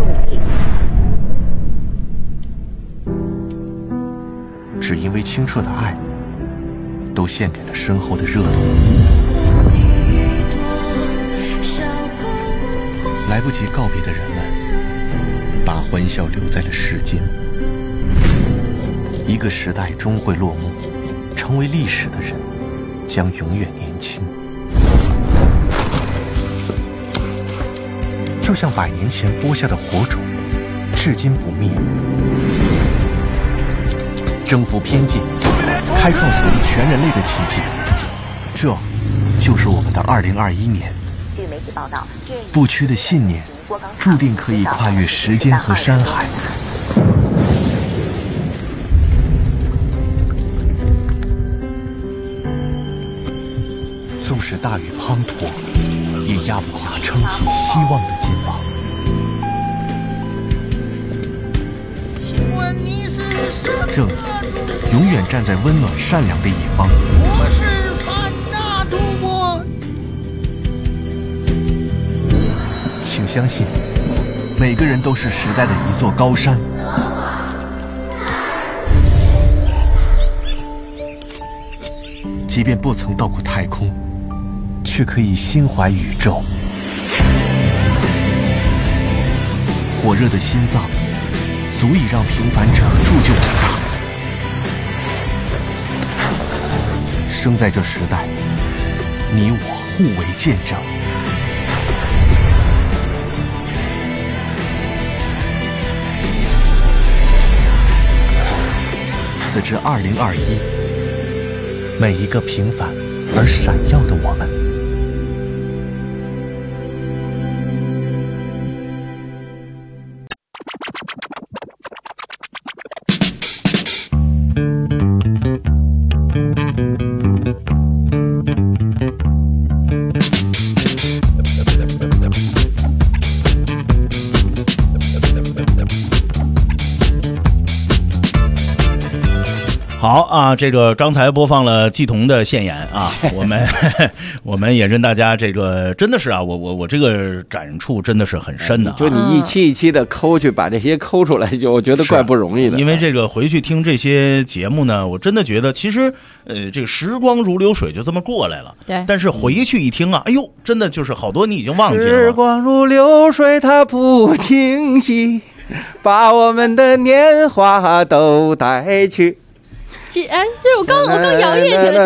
只因为清澈的爱，都献给了身后的热度。 来不及告别的人们，把欢笑留在了世间。一个时代终会落幕，成为历史的人将永远年轻。就像100年前播下的火种，至今不灭。征服边界，开创属于全人类的奇迹，这就是我们的2021年。 据媒体报道， 不屈的信念注定可以跨越时间和山海。纵使大雨滂沱，也压不垮撑起希望的肩膀。正永远站在温暖善良的一方。 我是反诈主播。 请相信，每个人都是时代的一座高山。即便不曾到过太空，却可以心怀宇宙。火热的心脏足以让平凡者铸就伟大。生在这时代，你我互为见证。此致2021，每一个平凡而闪耀的我们。 好啊，这个刚才播放了季彤的献言啊，我们也跟大家这个真的是啊，我这个感触真的是很深的、啊， 就你一期一期的抠去把这些抠出来，就我觉得怪不容易的。 因为这个回去听这些节目呢，我真的觉得其实这个时光如流水就这么过来了。 对， 但是回去一听啊，哎呦，真的就是好多你已经忘记了。 时光如流水，它不停息，把我们的年华都带去。 哎，这我刚摇曳起了，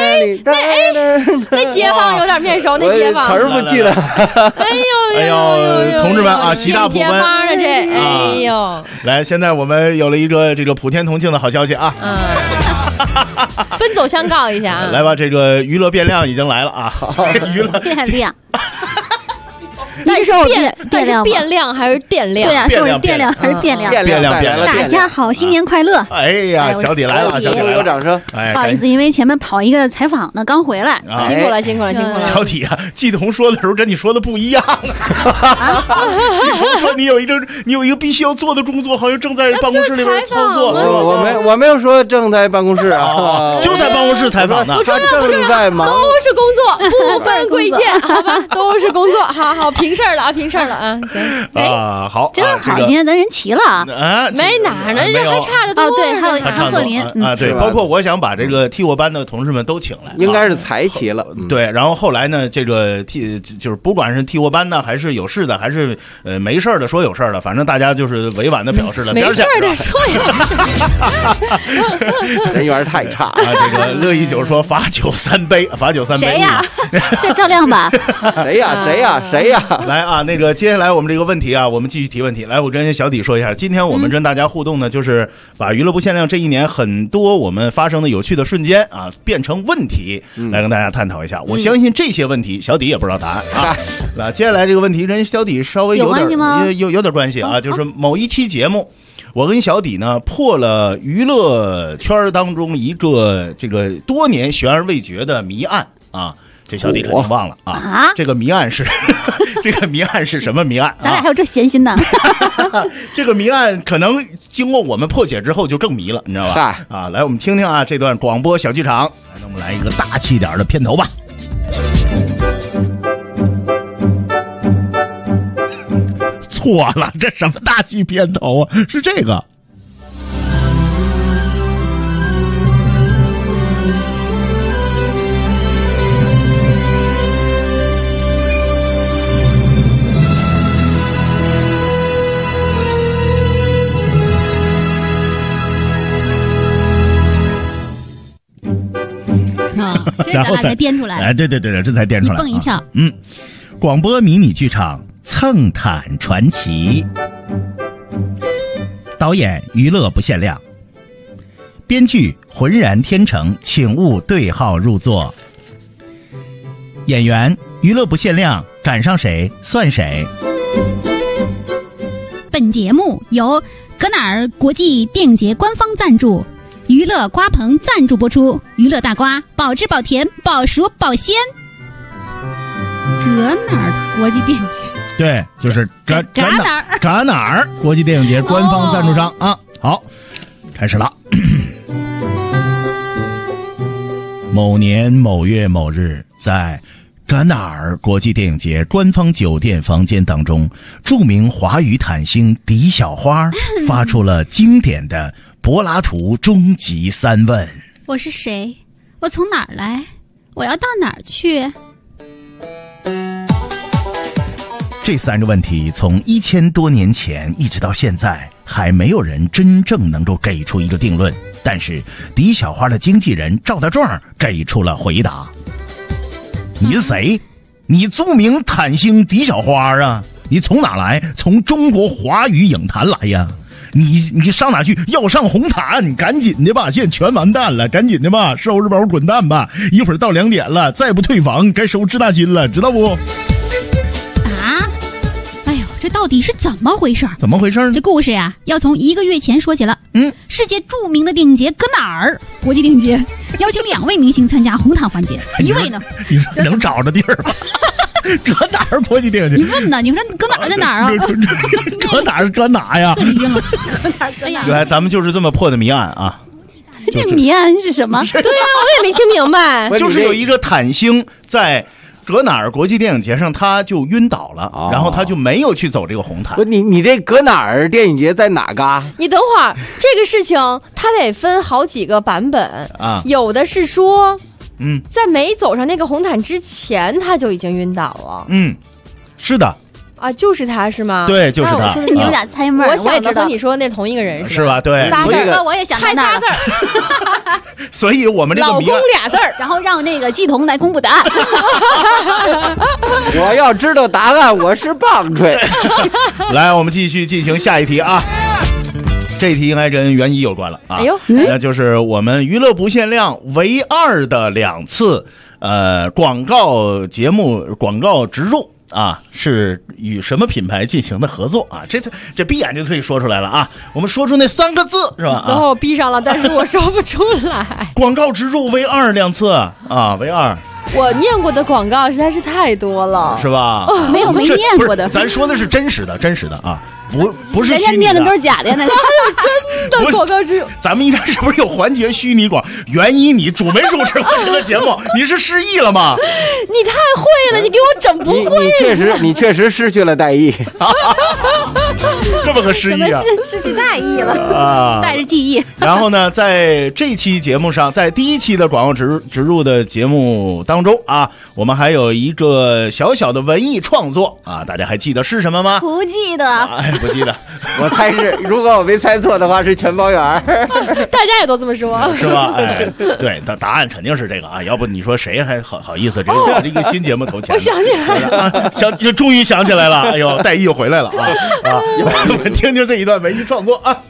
那街坊有点面熟，那街坊词儿不记得。 哎呦，同志们啊，习大普们， 哎呦， 来，现在我们有了一个这个普天同庆的好消息啊！ 奔走相告一下啊！ 来吧，这个娱乐变亮已经来了啊！娱乐变亮。 但是变亮还是电量？ 对啊，说是电量还是变亮？ 变亮。 大家好，新年快乐！ 哎呀，小底来了，小底有掌声。 不好意思，因为前面跑一个采访呢，刚回来， 辛苦了。 小底啊，季彤说的时候跟你说的不一样。季彤说你有一个必须要做的工作，好像正在办公室里边操作。 我没有说正在办公室啊， 就在办公室采访呢。 他正在忙， 都是工作，不分贵贱，好吧，都是工作。好，平事儿了啊，行啊，好， 真好，今天咱人齐了啊， 没哪呢，这还差得多。 对，还有韩鹤林啊，对，包括我想把这个替我班的同事们都请来， 应该是才齐了。 对，然后后来呢，这个就是不管是替我班的，还是有事的，还是没事的说有事的，反正大家就是委婉的表示了， 没事的说有事， 人缘太差啊。这个乐意酒说罚酒3杯， 谁呀？这赵亮吧？ 谁呀？ 来啊，那个接下来我们这个问题啊，我们继续提问题。来，我跟小底说一下，今天我们跟大家互动呢，就是把娱乐不限量这一年很多我们发生的有趣的瞬间啊，变成问题来跟大家探讨一下。我相信这些问题小底也不知道答案啊。那接下来这个问题跟小底稍微有点关系啊，就是某一期节目。我跟小底呢破了娱乐圈当中一个这个多年悬而未决的谜案啊。这小底肯定忘了啊！这个谜案是什么谜案？ 咱俩还有这闲心呢。 这个谜案可能经过我们破解之后就更迷了，你知道吧？啊，来我们听听啊这段广播小剧场，来，我们来一个大气点的片头吧。错了，这什么大气片头啊？是这个。 这咱俩才颠出来。 哎，对，这才颠出来。 你蹦一跳。 广播迷你剧场《蹭毯传奇》，导演娱乐不限量，编剧浑然天成，请勿对号入座。演员娱乐不限量，赶上谁算谁。 本节目由格哪儿国际电影节官方赞助，娱乐瓜棚赞助播出。娱乐大瓜，保质保甜，保熟保鲜。格哪儿国际电影节， 对，就是嘎哪儿国际电影节官方赞助商啊。好，开始了。某年某月某日，在嘎哪儿国际电影节官方酒店房间当中，著名华语坦星狄小花发出了经典的柏拉图终极三问： 我是谁？我从哪儿来？我要到哪儿去？ 这3个问题从1000多年前一直到现在，还没有人真正能够给出一个定论。但是狄小花的经纪人赵大壮给出了回答。你是谁？你著名坦星狄小花啊！你从哪来？从中国华语影坛来呀！你上哪去？要上红毯，赶紧的吧！现在全完蛋了，赶紧的吧，收拾包滚蛋吧！一会儿到2点了，再不退房该收支大金了，知道不？ 啊！哎呦，这到底是怎么回事？ 怎么回事呢？ 这故事呀，要从1个月前说起了。世界著名的电影节格哪儿国际电影节邀请2位明星参加红毯环节，一位呢， 你说能找着地儿吗？搁哪儿国际电影节？ 你问呢？你说搁哪儿在哪儿啊？ 搁哪儿搁哪呀？ 哎呀， 原来咱们就是这么破的谜案啊！ 这谜案是什么？ 对啊，我也没听明白。 就是有一个坦星在格哪儿国际电影节上，他就晕倒了，然后他就没有去走这个红毯。 你这格哪儿电影节在哪嘎？ 你等会儿，这个事情它得分好几个版本啊， 有的是说。在没走上那个红毯之前，他就已经晕倒了。 是的。 啊，就是他是吗？ 对，就是他。 是不是你们俩猜闷儿？ 我想的和你说的那同一个人是吧？对， 仨字儿，我也想猜仨字儿。 所以我们这个老公俩字儿， 然后让那个季彤来公布答案。 我要知道答案，我是棒槌。 来，我们继续进行下一题啊。这题应该跟袁一有关了啊！ 哎呦， 那就是我们娱乐不限量唯2的2次广告节目广告植入啊，是与什么品牌进行的合作啊？这闭眼就可以说出来了啊！我们说出那3个字是吧？ 等会儿我闭上了，但是我说不出来。 广告植入唯2 2次啊，唯2。 我念过的广告实在是太多了， 是吧？ 没念过的。 咱说的是真实的啊，不是虚拟的。 人家念的都是假的呀，那还有真的广告植入。 咱们一开始不是有环节虚拟广？袁一，你主没主持过这个节目？你是失忆了吗？ 你太会了，你给我整不会。 你确实失去了代意。 这么个失忆啊！ 失去代意了啊， 带着记忆。 然后呢，在这期节目上，在第1期的广告植入的节目当中啊，我们还有一个小小的文艺创作啊，大家还记得是什么吗？ 不记得， 不记得。 我猜是，如果我没猜错的话，是全包圆。 大家也都这么说， 是吧？哎，对，答案肯定是这个啊，要不你说谁还好意思这个新节目投钱？ 我想起来了， 就终于想起来了，哎呦，代意又回来了啊！我们听听这一段文艺创作啊。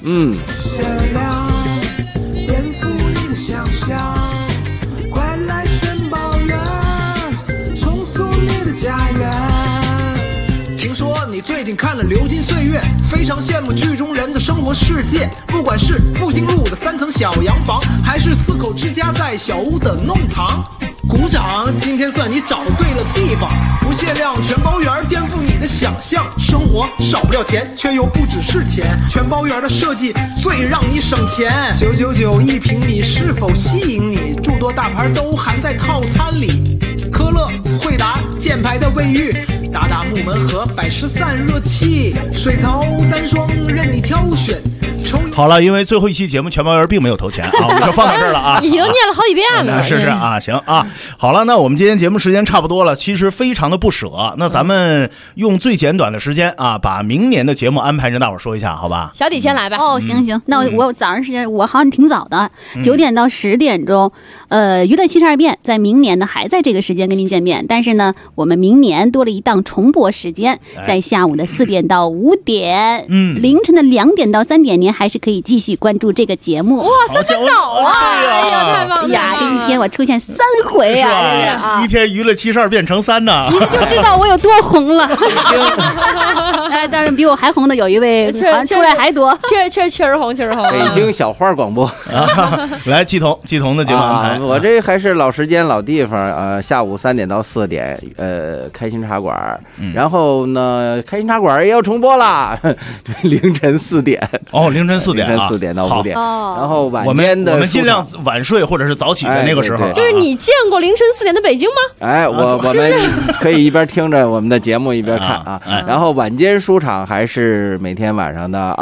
听说你最近看了《流金岁月》，非常羡慕剧中人的生活世界。不管是复兴路的3层小洋房，还是4口之家在小屋的弄堂，鼓掌！今天算你找对了地方，不限量全包圆，颠覆你的想象。生活少不了钱，却又不只是钱，全包圆的设计最让你省钱。999一平米是否吸引你？诸多大牌都含在套餐里，科勒、惠达、箭牌的卫浴，达达木门和百事散热器，水槽单双任你挑选，抽好了，因为最后一期节目全包圆并没有投钱啊，我们就放到这儿了啊。 你都念了好几遍了。 是啊，行啊，好了，那我们今天节目时间差不多了，其实非常的不舍。那咱们用最简短的时间啊，把明年的节目安排着，大伙说一下，好吧？ 小底先来吧。 哦，行，那我早上时间我好像挺早的，9点到10点钟，娱乐72变在明年呢还在这个时间跟您见面，但是呢，我们明年多了一档重播时间，在下午的4点到5点，凌晨的2点到3点，您还是可以继续关注这个节目。 哇，三分倒啊！哎呀，太棒了呀！这一天我出现3回啊， 一天娱乐72变成3呢， 你们就知道我有多红了。当然比我还红的有一位，好像出来还多， 确实红，确实红。 北京小花广播来，季彤的节目安排， 我这还是老时间老地方，下午3点到4点，开心茶馆，然后呢，开心茶馆也要重播啦，凌晨4点哦，凌晨4点， 凌晨4点到5点，然后晚间的我们尽量晚睡或者是早起的那个时候。 就是你见过凌晨4点的北京吗？ 哎，我们可以一边听着我们的节目一边看啊，然后晚间书场还是每天晚上的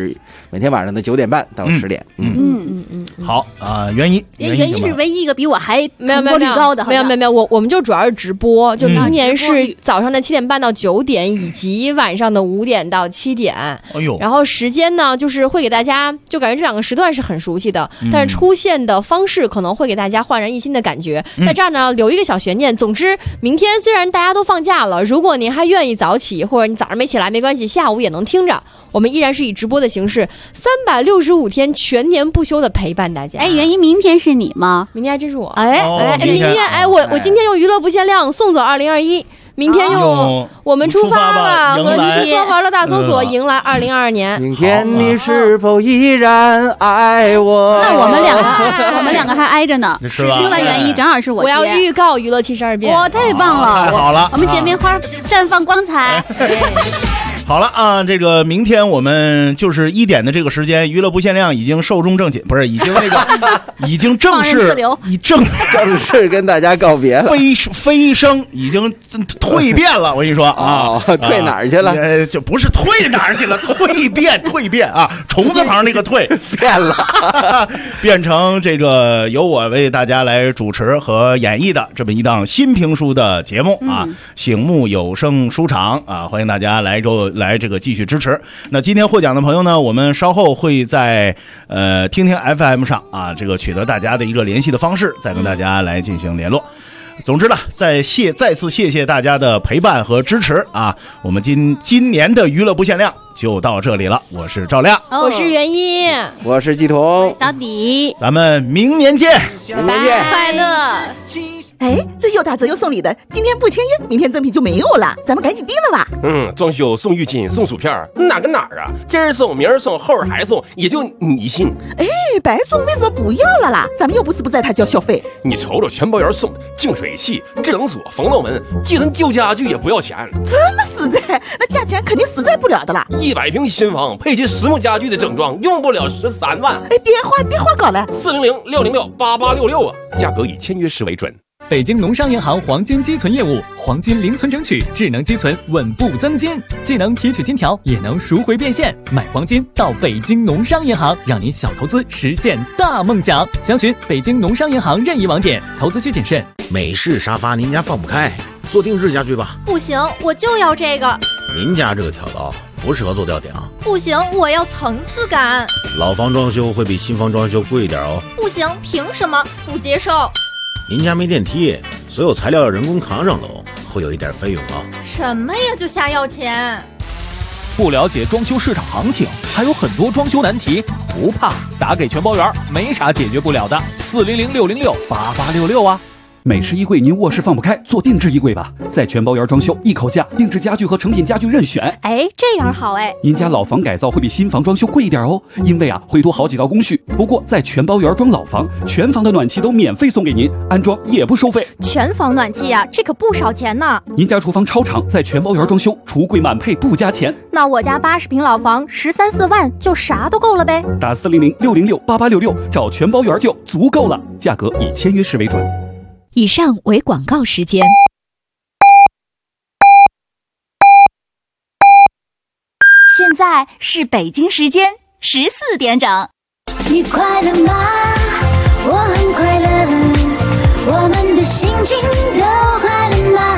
9点半到10点。 好啊，原因是唯一一个比我还没有高的， 没有，我们就主要是直播，就明年是早上的7点半到9点，以及晚上的5点到7点。 哎呦， 然后时间呢，就是会给大家就感觉这2个时段是很熟悉的，但是出现的方式可能会给大家焕然一新的感觉。在这儿呢，留一个小悬念。总之，明天虽然大家都放假了，如果您还愿意早起，或者你早上没起来没关系，下午也能听着。我们依然是以直播的形式，365天全年不休的陪伴大家。 哎，原因明天是你吗？ 明天还真是我。 明天我今天用娱乐不限量送走2021。明天用我们出发吧和吃喝玩乐大搜索迎来2022年。 明天你是否依然爱我？ 那我们两个还挨着呢。 是吧？ 另外原因正好是我要预告娱乐72变。 哇，太棒了！ 太好了， 我们姐妹花绽放光彩。 好了啊，这个明天我们就是1点的这个时间，娱乐不限量已经寿终正寝，不是已经已经正式正式跟大家告别了， 飞升已经蜕变了。我跟你说啊， 退哪儿去了？ 就不是退哪儿去了，蜕变啊，虫字旁那个蜕变了， 变成这个由我为大家来主持和演绎的这么一档新评书的节目啊，醒目有声书场啊，欢迎大家来这个继续支持。那今天获奖的朋友呢，我们稍后会在听听 FM 上啊，这个取得大家的一个联系的方式，再跟大家来进行联络。总之呢，再次谢谢大家的陪伴和支持啊！我们今年的娱乐不限量就到这里了。我是赵亮， 我是袁一， 我是季彤， 小迪， 咱们明年见， 明年见， 快乐。 哎，这又打折又送礼的，今天不签约，明天赠品就没有了，咱们赶紧订了吧。 装修送浴巾送薯片，哪跟哪儿啊？今儿送明儿送后儿还送，也就你信。 哎，白送为什么不要了啦？咱们又不是不在他交小费。 你瞅瞅全包圆送的净水器、智能锁、防盗门，寄存旧家具也不要钱， 这么实在，那价钱肯定实在不了的啦。 100平新房配齐实木家具的整装，用不了13万。 哎，电话搞来 400-606-8866啊，价格以签约时为准。 北京农商银行黄金积存业务，黄金零存整取，智能积存，稳步增金，既能提取金条，也能赎回变现。买黄金到北京农商银行，让您小投资实现大梦想。详询北京农商银行任意网点，投资需谨慎。 美式沙发您家放不开，做定制家具吧。 不行，我就要这个。 您家这个挑高不适合做吊顶。 不行，我要层次感。 老房装修会比新房装修贵一点哦。 不行，凭什么？不接受。 您家没电梯，所有材料要人工扛上楼，会有一点费用啊。 什么呀，就瞎要钱？ 不了解装修市场行情，还有很多装修难题，不怕，打给全包圆，没啥解决不了的。400-606-8866啊。 美式衣柜您卧室放不开，做定制衣柜吧，在全包圆装修一口价，定制家具和成品家具任选。 哎，这样好哎。 您家老房改造会比新房装修贵一点哦，因为会多好几道工序。不过在全包圆装老房，全房的暖气都免费送给您，安装也不收费。 全房暖气呀，这可不少钱呢。 您家厨房超长，在全包圆装修，橱柜满配不加钱。 那我家80平老房13-14万就啥都够了呗。 打400-606-8866找全包圆就足够了，价格以签约时为准。 以上为广告时间。 现在是北京时间 14点整。 你快乐吗？我很快乐，我们的心情都快乐吗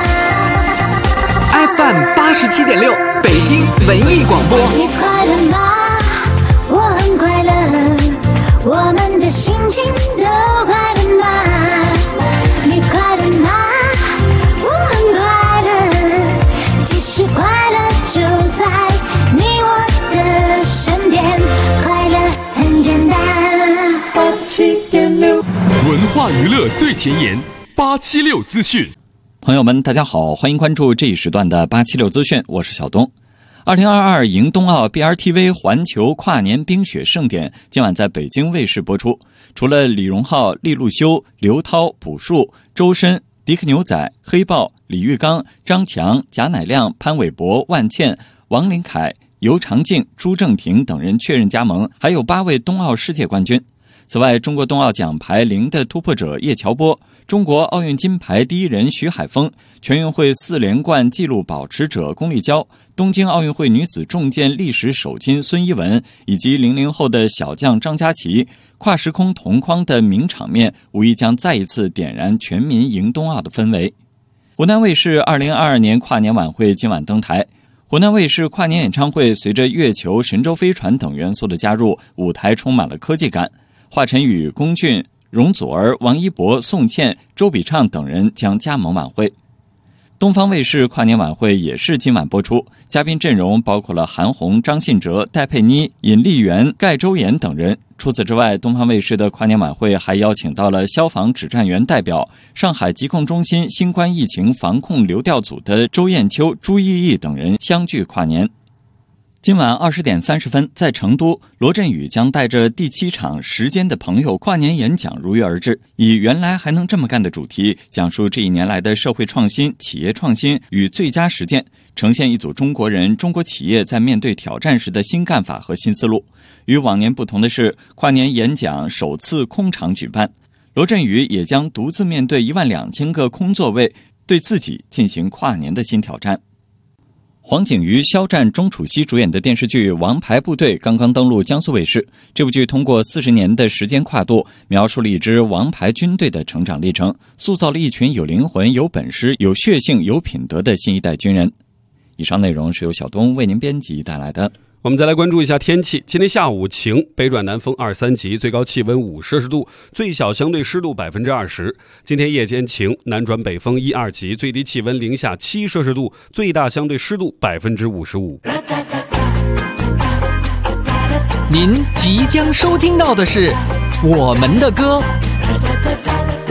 ？FM 87.6，北京文艺广播。 你快乐吗？我很快乐，我们的心情都快乐吗？你快乐吗？我很快乐，其实快乐就在你我的身边，快乐很简单。87.6， 文化娱乐最前沿，876资讯。 朋友们，大家好，欢迎关注这一时段的876资讯，我是小东。2022迎冬奥 BRTV 环球跨年冰雪盛典今晚在北京卫视播出。除了李荣浩、利路修、刘涛、朴树、周深、迪克牛仔、黑豹、李玉刚、张强、贾乃亮、潘玮柏、万茜、王琳凯、尤长靖、朱正廷等人确认加盟，还有8位冬奥世界冠军。此外，中国冬奥奖牌0的突破者叶乔波，中国奥运金牌第一人徐海峰，全运会4连冠纪录保持者龚丽娇，东京奥运会女子重剑历史首金孙一文，以及00后的小将张家齐，跨时空同框的名场面，无疑将再一次点燃全民迎冬奥的氛围。湖南卫视2022年跨年晚会今晚登台。湖南卫视跨年演唱会随着月球、神舟飞船等元素的加入，舞台充满了科技感。华晨宇、龚俊、容祖儿、王一博、宋茜、周笔畅等人将加盟晚会。东方卫视跨年晚会也是今晚播出，嘉宾阵容包括了韩红、张信哲、戴佩妮、尹丽媛、盖周岩等人。除此之外，东方卫视的跨年晚会还邀请到了消防指战员代表、上海疾控中心新冠疫情防控流调组的周艳秋、朱毅毅等人相聚跨年。今晚20点30分，在成都，罗振宇将带着第7场《时间的朋友》跨年演讲如约而至，以原来还能这么干的主题，讲述这一年来的社会创新、企业创新与最佳实践，呈现一组中国人、中国企业在面对挑战时的新干法和新思路。与往年不同的是，跨年演讲首次空场举办，罗振宇也将独自面对12000个空座位，对自己进行跨年的新挑战。黄景瑜、肖战、钟楚曦主演的电视剧《王牌部队》刚刚登陆江苏卫视。这部剧通过40年的时间跨度，描述了一支王牌军队的成长历程，塑造了一群有灵魂、有本事、有血性、有品德的新一代军人。以上内容是由小东为您编辑带来的。 我们再来关注一下天气。今天下午晴，北转南风2、3级，最高气温5摄氏度，最小相对湿度20%。今天夜间晴，南转北风1、2级，最低气温零下7摄氏度，最大相对湿度55%。 您即将收听到的是我们的歌。